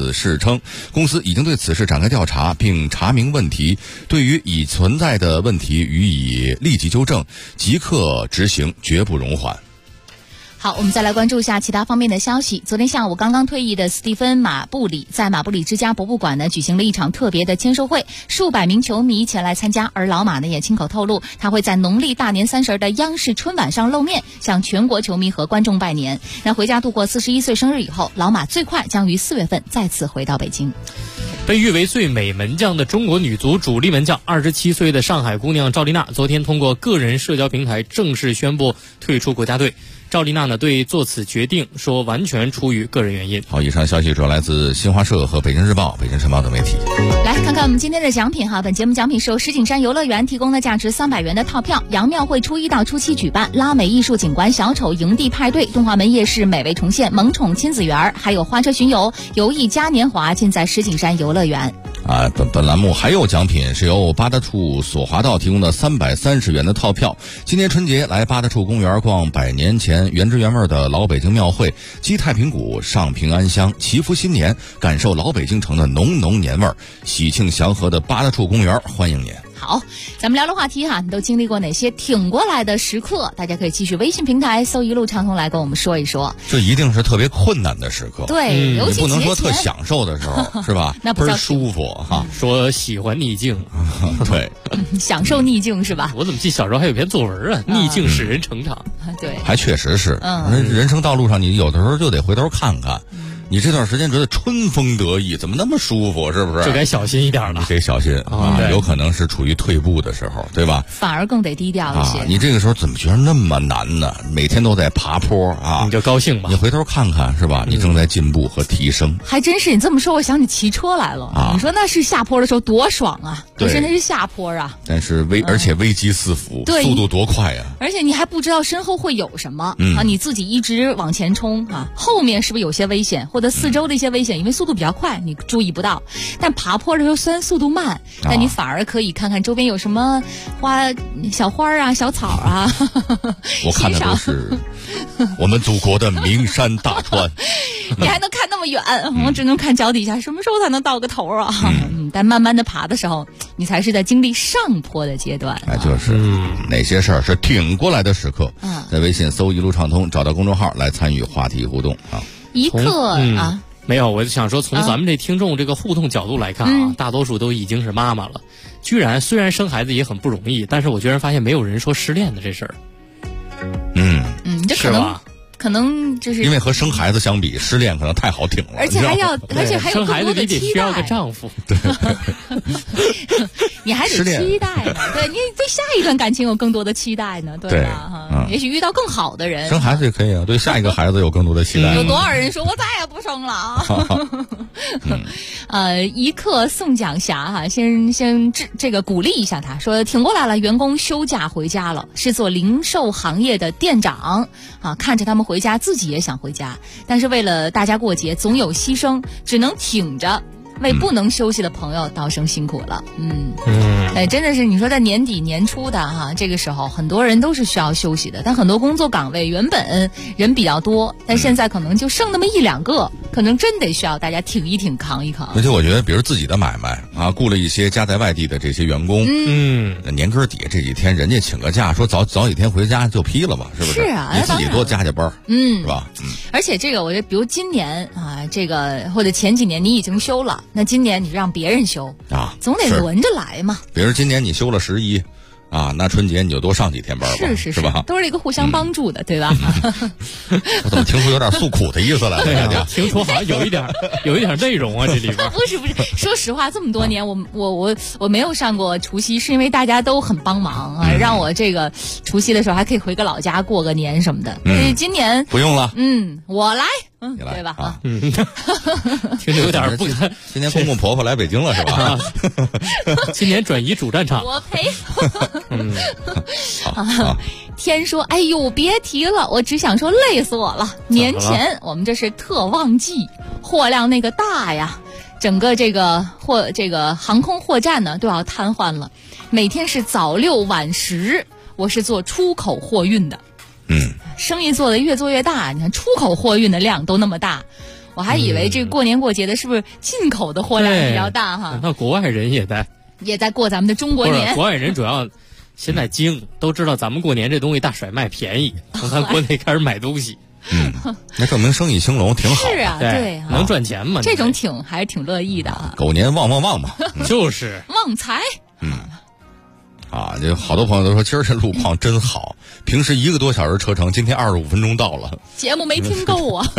称，公司已经对此事展开调查，并查明问题，对于已存在的问题予以立即纠正，即刻执行，绝不容缓。 好，我们再来关注一下其他方面的消息。昨天下午刚刚退役的斯蒂芬·马布里在马布里之家博物馆呢举行了一场特别的签售会，数百名球迷前来参加，而老马呢也亲口透露，他会在农历大年30的央视春晚上露面，向全国球迷和观众拜年。那回家度过41岁生日以后，老马最快将于4月份再次回到北京。 被誉为最美门将的中国女足主力门将27岁的上海姑娘赵丽娜，昨天通过个人社交平台正式宣布退出国家队。赵丽娜呢对做此决定说完全出于个人原因。 好，以上消息主要来自新华社和北京日报、北京晨报等媒体。 来看看我们今天的奖品哈，本节目奖品是由石景山游乐园提供的价值300元的套票，杨庙会初1到初7举办拉美艺术景观小丑营地派对，东华门夜市美味重现萌宠亲子园，还有花车巡游、游艺嘉年华，尽在石景山游乐园。 本栏目还有奖品是由八大处索华道提供的330元的套票。今年春节来八大处公园逛100年前原汁原味的老北京庙会，击太平鼓，上平安香，祈福新年，感受老北京城的浓浓年味儿。喜庆祥和的八大处公园欢迎您。 好，咱们聊聊话题哈，你都经历过哪些挺过来的时刻？大家可以继续微信平台搜一路畅通来跟我们说一说。 这一定是特别困难的时刻， 对，尤其你不能说特享受的时候，是吧？ 那不叫舒服哈。 说喜欢逆境， 对， 享受逆境是吧？ 我怎么记小时候还有篇作文啊？逆境使人成长。 对， 还确实是。人生道路上，你有的时候就得回头看看。你这段时间觉得春风得意，怎么那么舒服？是不是？ 就该小心一点了。 你得小心啊，有可能是处于退步的时候，对吧？ 反而更得低调一些。 你这个时候怎么觉得那么难呢？每天都在爬坡啊， 你就高兴吧。 你回头看看，是吧？你正在进步和提升。 还真是，你这么说，我想起骑车来了。你说那是下坡的时候多爽啊！可是那是下坡啊。 但是而且危机四伏，速度多快啊！ 而且你还不知道身后会有什么啊，你自己一直往前冲啊，后面是不是有些危险，或者四周的一些危险，因为速度比较快，你注意不到。但爬坡的时候虽然速度慢，但你反而可以看看周边有什么小花啊、小草啊。 我看的都是我们祖国的名山大川。 你还能看那么远，我只能看脚底下，什么时候才能到个头啊？但慢慢的爬的时候，你才是在经历上坡的阶段。 就是哪些事儿是挺过来的时刻？在微信搜一路畅通，找到公众号来参与话题互动啊。 一刻啊。 没有，我就想说，从咱们这听众这个互动角度来看啊，大多数都已经是妈妈了。居然虽然生孩子也很不容易，但是我居然发现没有人说失恋的这事儿。 这可能就是因为和生孩子相比，失恋可能太好挺了， 而且还有生孩子你得需要个丈夫， 对， 你还得期待呢，对，你对下一段感情有更多的期待呢，对吧？也许遇到更好的人， 生孩子也可以啊，对下一个孩子有更多的期待。 有多少人说我再也不生了啊？一刻宋蒋霞哈，先这个鼓励一下他，说挺过来了，员工休假回家了，是做零售行业的店长啊，看着他们回家，自己也想回家，但是为了大家过节，总有牺牲，只能挺着。为不能休息的朋友道声辛苦了。真的是你说在年底年初的哈，这个时候很多人都是需要休息的，但很多工作岗位原本人比较多，但现在可能就剩那么1-2个，可能真得需要大家挺一挺，扛一扛。 而且我觉得比如自己的买卖啊，雇了一些家在外地的这些员工，年根底这几天人家请个假，说早几天回家就批了吧，是不是？ 是啊， 你自己多加班，是吧？ 而且这个我觉得比如今年啊，这个或者前几年你已经休了，那今年你让别人休啊，总得轮着来嘛。 比如今年你休了11啊，那春节你就多上几天班吧，是吧？ 都是一个互相帮助的，对吧？ 我怎么听出有点诉苦的意思来了？ 听出好像有一点内容啊，这里边不是，说实话，这么多年我没有上过除夕，是因为大家都很帮忙啊，让我这个除夕的时候还可以回个老家过个年什么的。今年不用了， 我来。 对吧？ 啊， 听着有点不敢。 今年公公婆婆来北京了是吧？ 今年转移主战场， 我赔。天说：“哎呦，别提了，我只想说累死我了。年前我们这是特旺季，货量那个大呀，整个这个航空货站呢都要瘫痪了，每天是早6晚10，我是做出口货运的。”生意做得越做越大，你看出口货运的量都那么大， 我还以为这过年过节的是不是进口的货量比较大哈？ 那国外人也在过咱们的中国年。 国外人主要现在精，都知道咱们过年这东西大甩卖便宜，从咱国内开始买东西。 那证明生意兴隆，挺好。 是啊，对， 能赚钱嘛？ 这种还是挺乐意的啊。 狗年旺旺旺嘛， 就是旺财。 就好多朋友都说今儿这路况真好，平时1个多小时车程，今天25分钟到了。 节目没听够啊。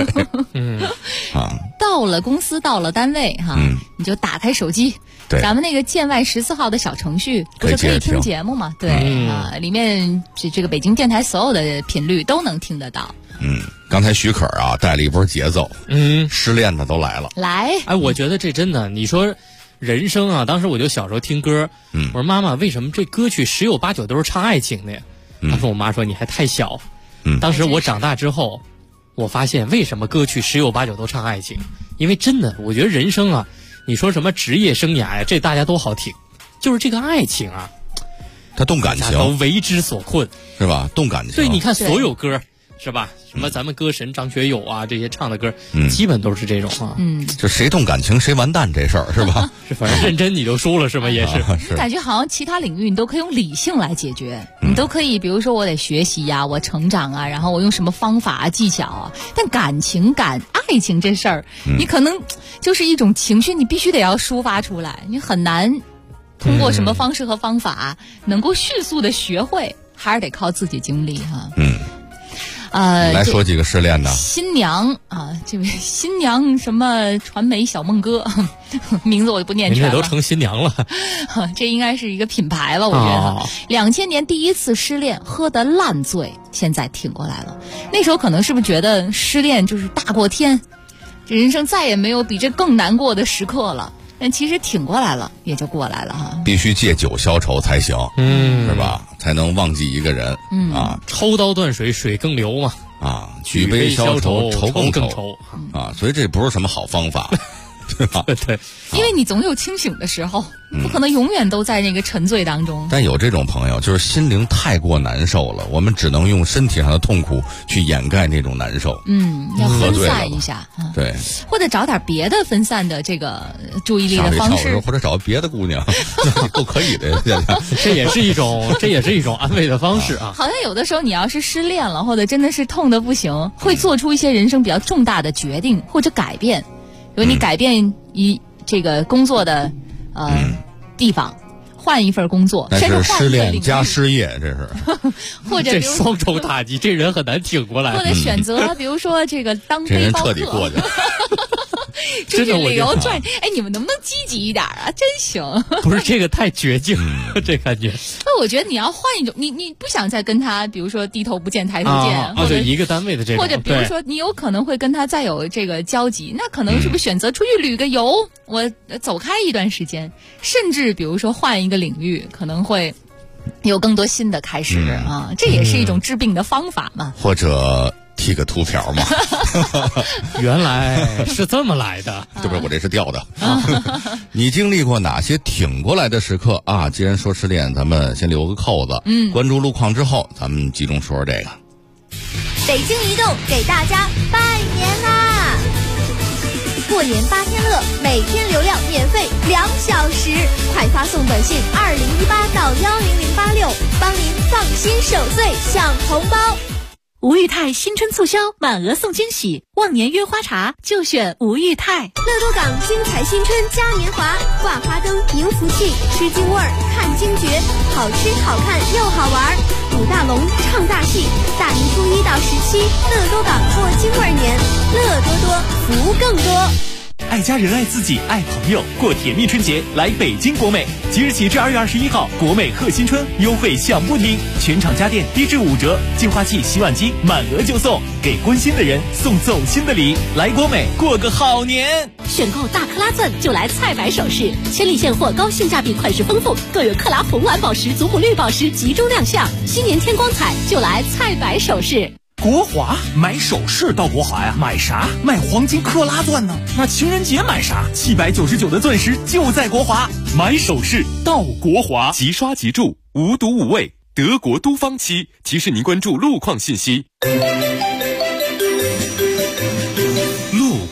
到了公司，到了单位哈，你就打开手机，咱们那个建外14号的小程序不是可以听节目吗？对里面这个北京电台所有的频率都能听得到。 刚才许可带了一波节奏，失恋的都来了。 哎，我觉得这真的，你说人生啊，当时我就小时候听歌，我说妈妈，为什么这歌曲10有89都是唱爱情的呀？当时我妈说你还太小。当时我长大之后，我发现为什么歌曲10有8 9都唱爱情，因为真的，我觉得人生啊，你说什么职业生涯呀，这大家都好听，就是这个爱情啊， 它动感情， 都为之所困， 是吧？动感情。 对，你看所有歌。是吧？什么咱们歌神张学友啊，这些唱的歌，基本都是这种啊。 就谁动感情谁完蛋这事儿是吧？ 是，反正认真你就输了是吧？也是。 你感觉好像其他领域你都可以用理性来解决，你都可以，比如说我得学习呀，我成长啊，然后我用什么方法啊、技巧啊。但爱情这事儿，你可能就是一种情绪，你必须得要抒发出来，你很难通过什么方式和方法能够迅速的学会，还是得靠自己经历哈。 来说几个失恋的。 新娘啊，这位新娘什么传媒小梦哥，名字我就不念全了。 人家都成新娘了， 这应该是一个品牌了，我觉得。2000年第一次失恋，喝得烂醉，现在挺过来了。那时候可能是不是觉得失恋就是大过天，这人生再也没有比这更难过的时刻了。但其实挺过来了，也就过来了哈。 必须借酒消愁才行，是吧？才能忘记一个人。 抽刀断水，水更流嘛。 举杯消愁，愁更愁。 所以这不是什么好方法。对吧？ 对， 因为你总有清醒的时候，不可能永远都在那个沉醉当中。 但有这种朋友，就是心灵太过难受了，我们只能用身体上的痛苦去掩盖那种难受。 要分散一下， 对， 或者找点别的分散的这个注意力的方式， 或者找别的姑娘，都可以的。 这也是一种安慰的方式啊。 好像有的时候你要是失恋了，或者真的是痛得不行，会做出一些人生比较重大的决定或者改变。比如你改变这个工作的地方，换一份工作， 甚至失恋加失业，这是或者这双重打击，这人很难挺过来。 或者选择，比如说这个当这人彻底过去了。 出去旅游转，哎，你们能不能积极一点啊？真行。 不是这个太绝境，这感觉。 那我觉得你要换一种，你不想再跟他，比如说低头不见抬头见， 或者一个单位的这种， 或者比如说你有可能会跟他再有这个交集，那可能是不是选择出去旅个游，我走开一段时间，甚至比如说换一个领域，可能会有更多新的开始啊，这也是一种治病的方法嘛。 或者剃个秃瓢嘛。 原来是这么来的， 对不对？我这是掉的。你经历过哪些挺过来的时刻啊？既然说失恋，咱们先留个扣子。关注路况之后，咱们集中说说这个。 北京移动给大家拜年啦！过年8天乐，每天流量免费2小时，快发送短信2018到10086，帮您放心守岁享红包。 吴裕泰新春促销，满额送惊喜，忘年约花茶就选吴裕泰。 乐多港精彩新春嘉年华，挂花灯迎福气，吃京味儿看惊觉，好吃好看又好玩，舞大龙唱大戏，大年初1到17，乐多港过京味年，乐多多福更多。 爱家人爱自己爱朋友，过甜蜜春节来北京国美，即日起至2月21号，国美贺新春优惠享不停，全场家电低至5折，净化器、洗碗机满额就送，给关心的人送走心的礼，来国美过个好年。 选购大克拉钻就来菜百首饰，千里现货，高性价比，款式丰富，更有克拉红蓝宝石、祖母绿宝石集中亮相，新年添光彩就来菜百首饰。 国华买首饰到国华呀，买啥？买黄金克拉钻呢？那情人节买啥？799的钻石就在国华，买首饰到国华。 即刷即住，无毒无味，德国都方漆提示您关注路况信息。 路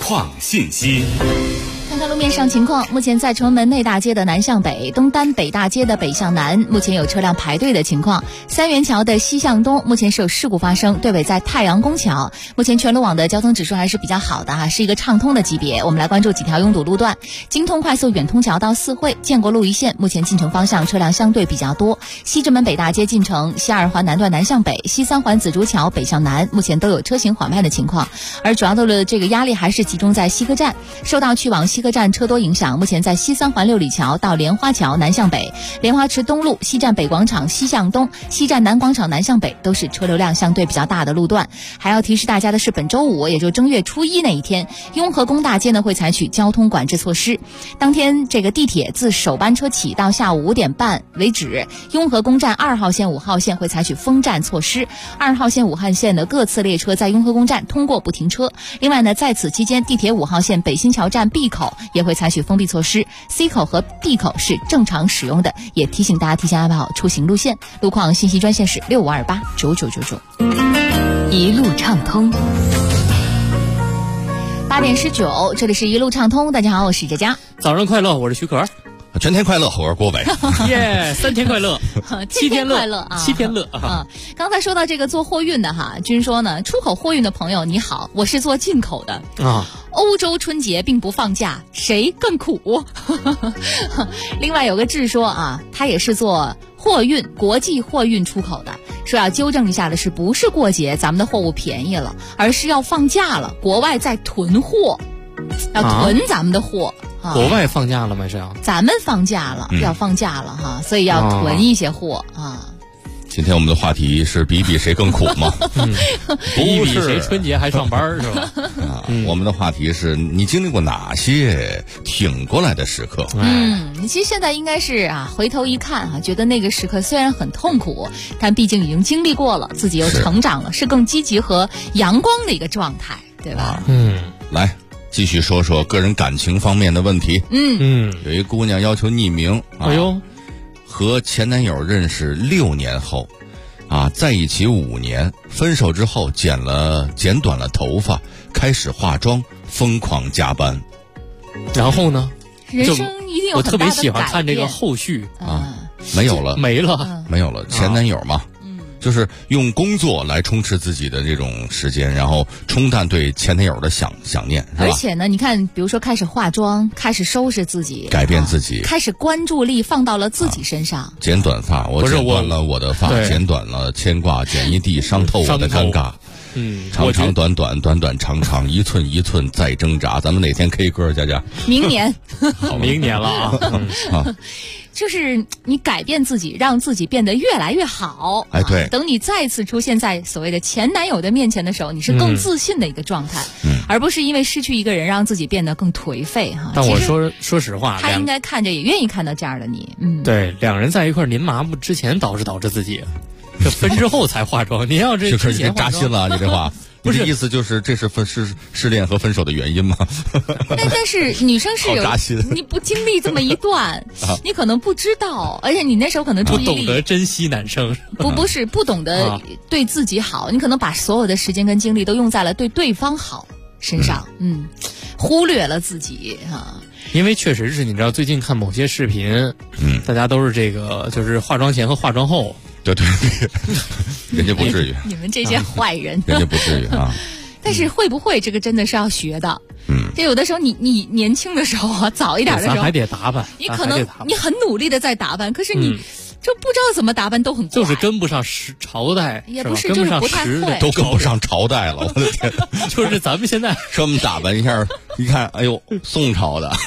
况信息。 看看路面上情况，目前在崇文门内大街的南向北、东单北大街的北向南，目前有车辆排队的情况。三元桥的西向东，目前是有事故发生，队尾在太阳宫桥。目前全路网的交通指数还是比较好的哈，是一个畅通的级别。我们来关注几条拥堵路段：京通快速远通桥到四惠、建国路一线，目前进城方向车辆相对比较多。西直门北大街进城、西二环南段南向北、西三环紫竹桥北向南，目前都有车行缓慢的情况。而主要的这个压力还是集中在西客站，受到去往西客站车多影响，目前在西三环六里桥到莲花桥南向北、莲花池东路、西站北广场西向东、西站南广场南向北都是车流量相对比较大的路段。还要提示大家的是，本周五也就正月初一那一天，雍和宫大街呢会采取交通管制措施。当天这个地铁自首班车起到下午5点半为止，雍和宫站2号线、5号线会采取封站措施，2号线、5号线的各次列车在雍和宫站通过不停车。另外呢，在此期间，地铁5号线北新桥站 B 口也会采取封闭措施， C 口和 D 口是正常使用的，也提醒大家提前安排好出行路线。路况信息专线是65289999。一路畅通。8点19，这里是一路畅通。大家好，我是佳佳。 早上快乐，我是徐可。 全天快乐，我是郭伟。 耶，3天快乐，7天快乐啊，7 天乐啊。 刚才说到这个做货运的哈，君说呢，出口货运的朋友你好，我是做进口的啊。欧洲春节并不放假，谁更苦？另外有个志说啊，他也是做货运，国际货运出口的，说要纠正一下的是，不是过节咱们的货物便宜了，而是要放假了，国外在囤货，要囤咱们的货。 国外放假了吗？是要咱们放假了，要放假了哈，所以要囤一些货啊。 今天我们的话题是比谁更苦吗？ 比谁春节还上班是吧？ 我们的话题是你经历过哪些挺过来的时刻？ 其实现在应该是回头一看觉得那个时刻虽然很痛苦，但毕竟已经经历过了，自己又成长了，是更积极和阳光的一个状态，对吧？ 来。继续说说个人感情方面的问题。有一姑娘要求匿名，和前男友认识6年后，在一起5年，分手之后剪短了头发，开始化妆，疯狂加班。 然后呢？ 人生一定有很大的改变。我特别喜欢看这个后续没有了， 没了， 前男友嘛。就是用工作来充斥自己的这种时间，然后冲淡对前男友的想念，是吧？ 而且呢，你看，比如说开始化妆，开始收拾自己， 改变自己， 开始关注力放到了自己身上。 剪短发，我剪断了我的发，剪短了牵挂，剪一地伤透我的尴尬。长长短短，短短长长，一寸一寸在挣扎。咱们哪天 K 歌，佳佳？ 明年， 明年了啊！ 就是你改变自己，让自己变得越来越好。 对。 等你再次出现在所谓的前男友的面前的时候，你是更自信的一个状态，而不是因为失去一个人让自己变得更颓废哈。 但我说实话， 他应该看着也愿意看到这样的你。 对，两人在一块儿，您麻木之前捯饬自己。这分之后才化妆，您要这之前扎心了，你这话不是意思就是这是失恋和分手的原因吗？ 但是女生是有扎心， 你不经历这么一段，你可能不知道，而且你那时候可能注意力不懂得珍惜男生， 不懂得对自己好，你可能把所有的时间跟精力都用在了对对方好身上，忽略了自己哈。 因为确实是你知道，最近看某些视频，大家都是这个就是化妆前和化妆后。 对，人家不至于。 你们这些坏人， 人家不至于啊。 但是会不会这个真的是要学的？就有的时候你年轻的时候早一点的时候， 咱还得打扮。 你可能你很努力的在打扮，可是你就不知道怎么打扮都很怪， 就是跟不上朝代， 也不是就是不太会， 都跟不上朝代了。我的天， 就是咱们现在这么打扮一下，一看，哎呦，宋朝的。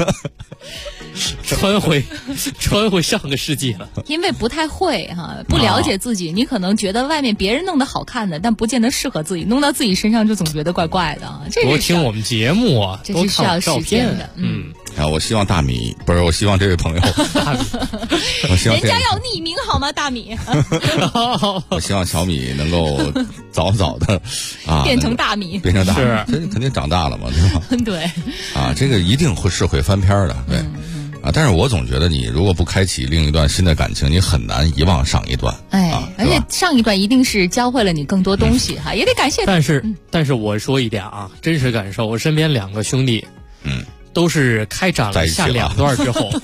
穿回上个世纪了， 因为不太会不了解自己，你可能觉得外面别人弄得好看的，但不见得适合自己，弄到自己身上就总觉得怪怪的。 多听我们节目啊， 这是需要时间的。 我希望大米不是，我希望这位朋友， 大米， 人家要匿名好吗？大米， 我希望小米能够早的变成大米， 这肯定长大了嘛，对吧？ 对这个一定会翻篇的，对。 啊，但是我总觉得你如果不开启另一段新的感情，你很难遗忘上一段。 而且上一段一定是教会了你更多东西哈，也得感谢。 但是我说一点啊，真实感受，我身边2个兄弟，都是开展了下2段之后，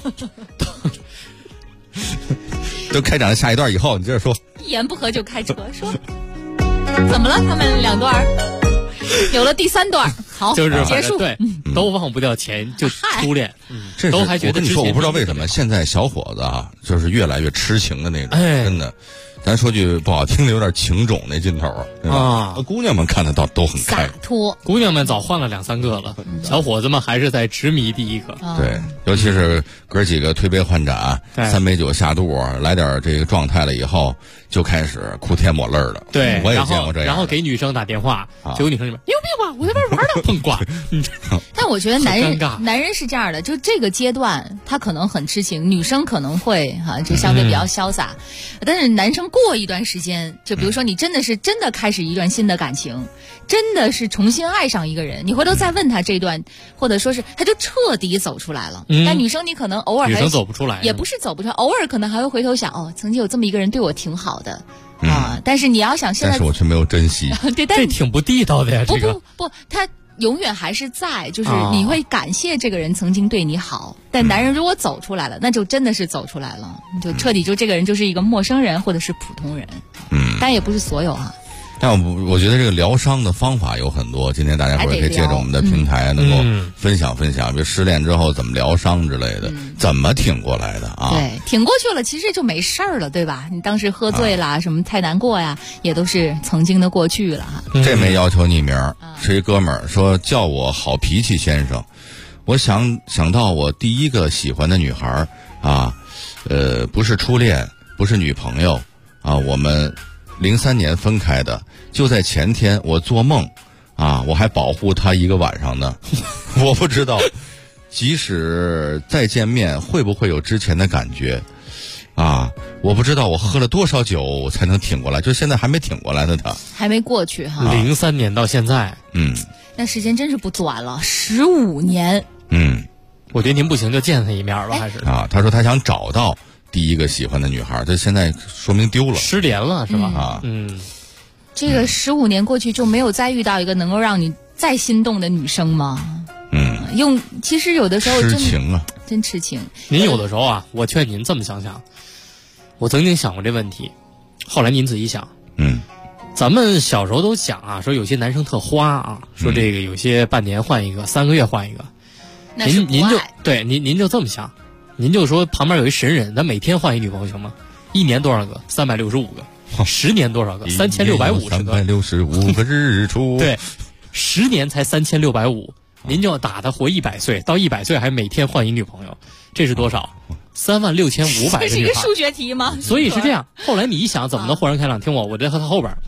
都开展了下一段以后，你接着说。 一言不合就开车，说怎么了？他们2段有了第3段，好， 就是结束。 对，都忘不掉前就初恋， 都还觉得。 我跟你说，我不知道为什么现在小伙子啊，就是越来越痴情的那种，真的。咱说句不好听的，有点情种那劲头啊！姑娘们看得到都很开， 洒脱。 姑娘们早换了2、3个了，小伙子们还是在执迷第一个。 对，尤其是哥几个推杯换盏，3杯酒下肚，来点这个状态了以后，就开始哭天抹泪的。 对， 我也见过这样。 然后给女生打电话，结果女生就说：“你有病吧？我在这玩呢，碰挂。” 但我觉得男人是这样的，就这个阶段他可能很痴情，女生可能会就相对比较潇洒，但是男生过一段时间，就比如说你真的开始一段新的感情，真的是重新爱上一个人，你回头再问他这段，或者说是他就彻底走出来了。但女生你可能偶尔还女生走不出来， 也不是走不出来，偶尔可能还会回头想，曾经有这么一个人对我挺好的。但是你要想现在， 但是我却没有珍惜。 对，但这挺不地道的呀。 不，他永远还是在，就是你会感谢这个人曾经对你好。但男人如果走出来了，那就真的是走出来了，就彻底就这个人就是一个陌生人或者是普通人。但也不是所有啊。 但我觉得这个疗伤的方法有很多，今天大家伙也可以借着我们的平台能够分享分享，比如失恋之后怎么疗伤之类的，怎么挺过来的啊？ 对，挺过去了，其实就没事儿了，对吧？你当时喝醉啦，什么太难过呀，也都是曾经的过去了哈。 这没要求匿名，是一哥们儿说叫我好脾气先生。我想到我第一个喜欢的女孩啊，不是初恋，不是女朋友啊，我们03年分开的，就在前天我做梦啊，我还保护她一个晚上呢。我不知道即使再见面会不会有之前的感觉啊，我不知道我喝了多少酒才能挺过来，就现在还没挺过来的他还没过去哈。 03年到现在那时间真是不短了，15年。 我觉得您不行就见他一面吧，还是啊，他说他想找到第一个喜欢的女孩，这现在说明丢了， 失联了是吧？ 这个15年过去就没有再遇到一个能够让你再心动的女生吗？其实有的时候痴情啊， 真痴情。 您有的时候啊，我劝您这么想想，我曾经想过这问题，后来您仔细想，咱们小时候都讲啊，说有些男生特花啊，说这个有些半年换一个，3个月换一个。您就对您就这么想，您就说旁边有一神人，他每天换一女朋友行吗？1年多少个？365个。10年多少个？3650个。 365个日出。 对，10年才3650，您就打他活100岁，到100岁还每天换一女朋友，这是多少？36500个。 这是一个数学题吗？ 所以是这样。后来你一想，怎么能豁然开朗？听我在他后边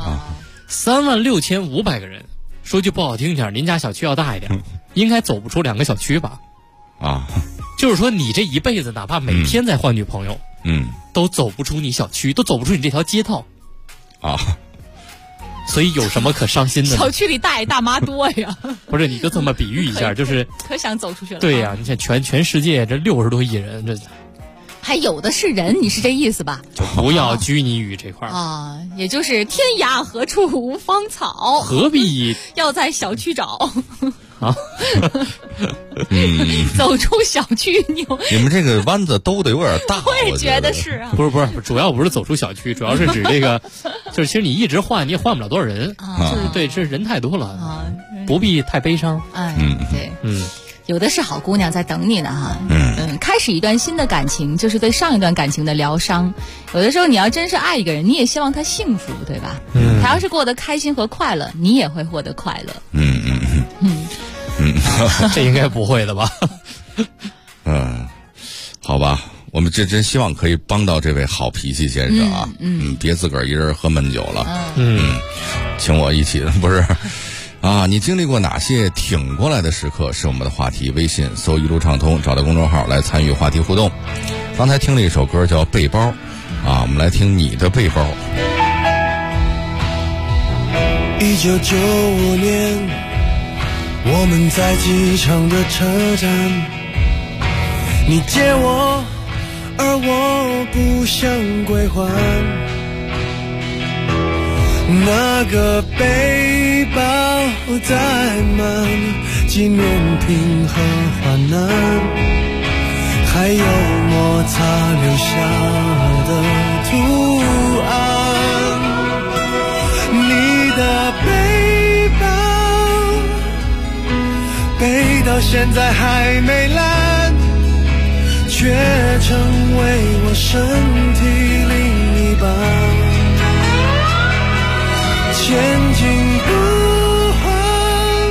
36500个人。说句不好听点，您家小区要大一点，应该走不出2个小区吧？就是说你这一辈子，哪怕每天在换女朋友，都走不出你小区，都走不出你这条街道啊。 所以有什么可伤心的呢？ 小区里大爷大妈多呀。 不是，你就这么比喻一下，就是可想走出去了。 对呀，你看全世界这60多亿人，这还有的是人，你是这意思吧？ 就不要拘泥于这块啊，也就是天涯何处无芳草， 何必要在小区找啊？ 走出小区， 你们这个弯子兜的有点大。 我也觉得是啊。 不是，主要不是走出小区，主要是指这个，就是其实你一直换，你也换不了多少人就是对，这人太多了啊，不必太悲伤。 对，有的是好姑娘在等你呢哈。开始一段新的感情，就是对上一段感情的疗伤。有的时候你要真是爱一个人，你也希望他幸福，对吧？他要是过得开心和快乐，你也会获得快乐。 这应该不会的吧？ 好吧，我们真希望可以帮到这位好脾气先生啊。别自个儿一人喝闷酒了。请我一起的不是。你经历过哪些挺过来的时刻是我们的话题，微信搜一路畅通，找到公众号来参与话题互动。刚才听了一首歌叫背包我们来听你的背包。 1995年我们在机场的车站， 你借我，而我不想归还。那个背包载满纪念品和患难，还有摩擦留下的图案。你的背包背到现在还没烂，却成为我身体另一半。前进不换，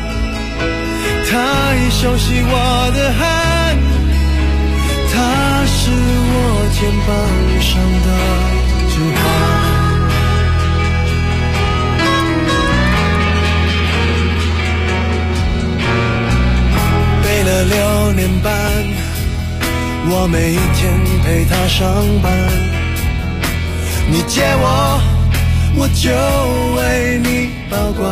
他已熟悉我的汗，他是我肩膀上的指环。背了6年半，我每一天陪他上班。你借我，我就为你保管。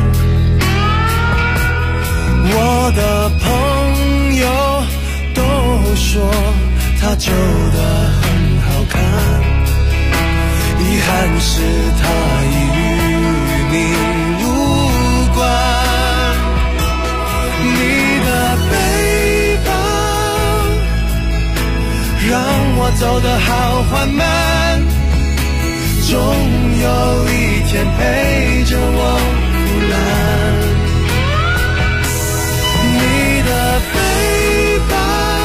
我的朋友都说他旧的很好看，遗憾是他已与你无关。你的背包让我走得好缓慢，总有一天陪着我腐烂。你的背包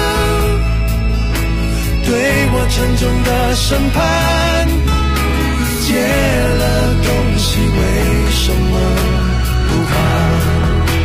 对我沉重的审判，借了东西为什么不还？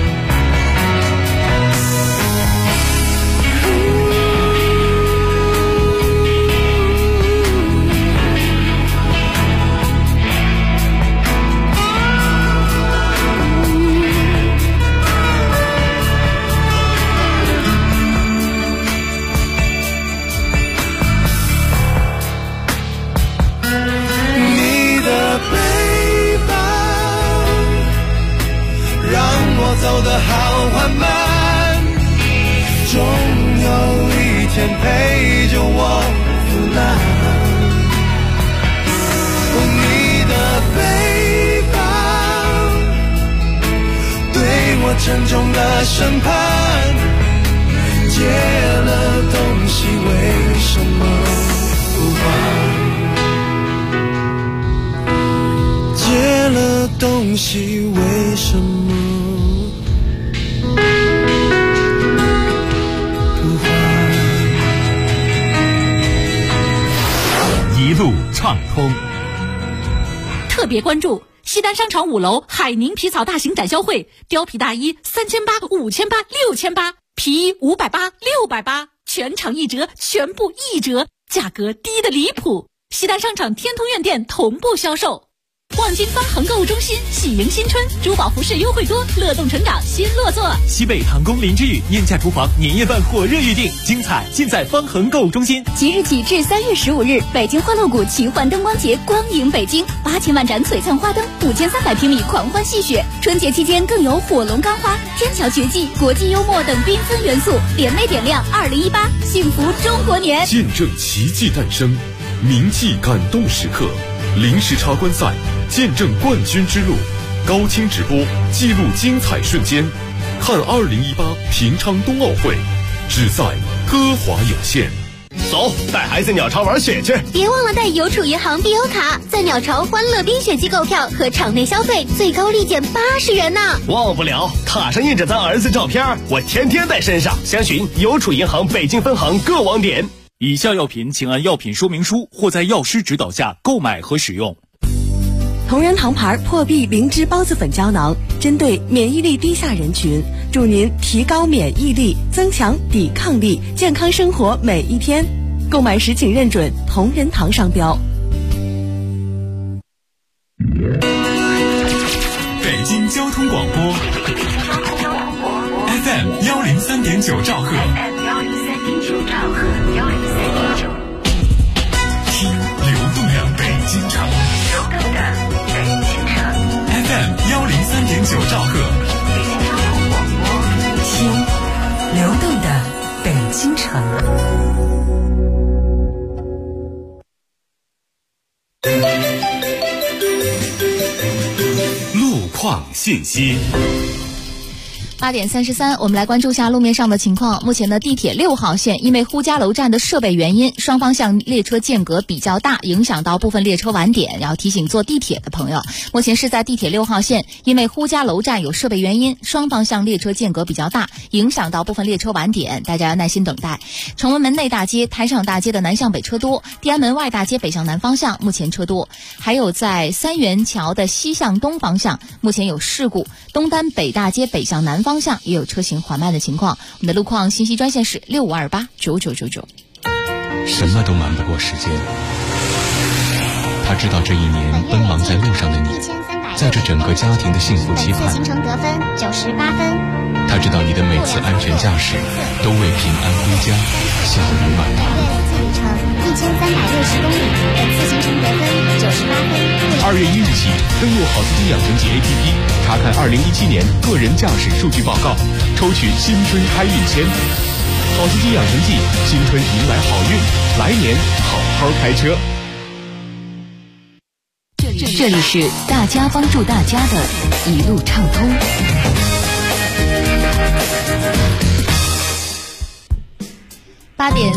走得好缓慢，总有一天陪着我腐烂。你的背包对我沉重的审判，借了东西为什么不还？借了东西为什么一路畅通。 特别关注西单商场5楼海宁皮草大型展销会，貂皮大衣3800、5800、6800，皮衣580、680，全场1折，全部1折，价格低得离谱。西单商场天通苑店同步销售。望京方恒购物中心喜迎新春，珠宝服饰优惠多，乐动成长新落座。 西北唐宫林之宇燕价厨房年夜饭火热预定，精彩尽在方恒购物中心。 即日起至3月15日，北京欢乐谷奇幻灯光节光影北京，8000万盏璀璨花灯，5300平米狂欢戏谑。春节期间更有火龙钢花、天桥绝技、国际幽默等缤纷元素，联袂点亮2018幸福中国年， 见证奇迹诞生，铭记感动时刻。临时插观赛，见证冠军之路，高清直播记录精彩瞬间，看2018平昌冬奥会，只在歌华有线。 走，带孩子鸟巢玩雪去！ 别忘了带邮储银行必优卡，在鸟巢欢乐冰雪季购票和场内消费最高立减80元呢！ 忘不了，卡上印着咱儿子照片，我天天带身上。详询邮储银行北京分行各网点。 以下药品请按药品说明书或在药师指导下购买和使用。 同仁堂牌破壁灵芝孢子粉胶囊，针对免疫力低下人群，助您提高免疫力，增强抵抗力，健康生活每一天。购买时请认准同仁堂商标。 北京交通广播 FM 103.9兆赫，听流动的北京城，FM 103.9兆赫， 听流动的北京。 星辰。 路况信息。 8点33，我们来关注下路面上的情况。目前的地铁6号线因为呼家楼站的设备原因，双方向列车间隔比较大，影响到部分列车晚点，要提醒坐地铁的朋友。目前是在地铁6号线，因为呼家楼站有设备原因，双方向列车间隔比较大，影响到部分列车晚点，大家要耐心等待。崇文门内大街、台场大街的南向北车多，地安门外大街北向南方向目前车多，还有在三元桥的西向东方向目前有事故，东单北大街北向南方向也有车行缓慢的情况。我们的路况信息专线是65289999。 什么都瞒不过时间。他知道这一年奔忙在路上的你，在这整个家庭的幸福期盼。 行程得分98分。 他知道你的每次安全驾驶都为平安归家笑语满堂。 里程1360公里，本次行程得分98分。 2月1日起，登录好司机养成记 APP， 查看2017年个人驾驶数据报告，抽取新春开运签。好司机养成记，新春迎来好运，来年好好开车。 这里是大家帮助大家的一路畅通。 8点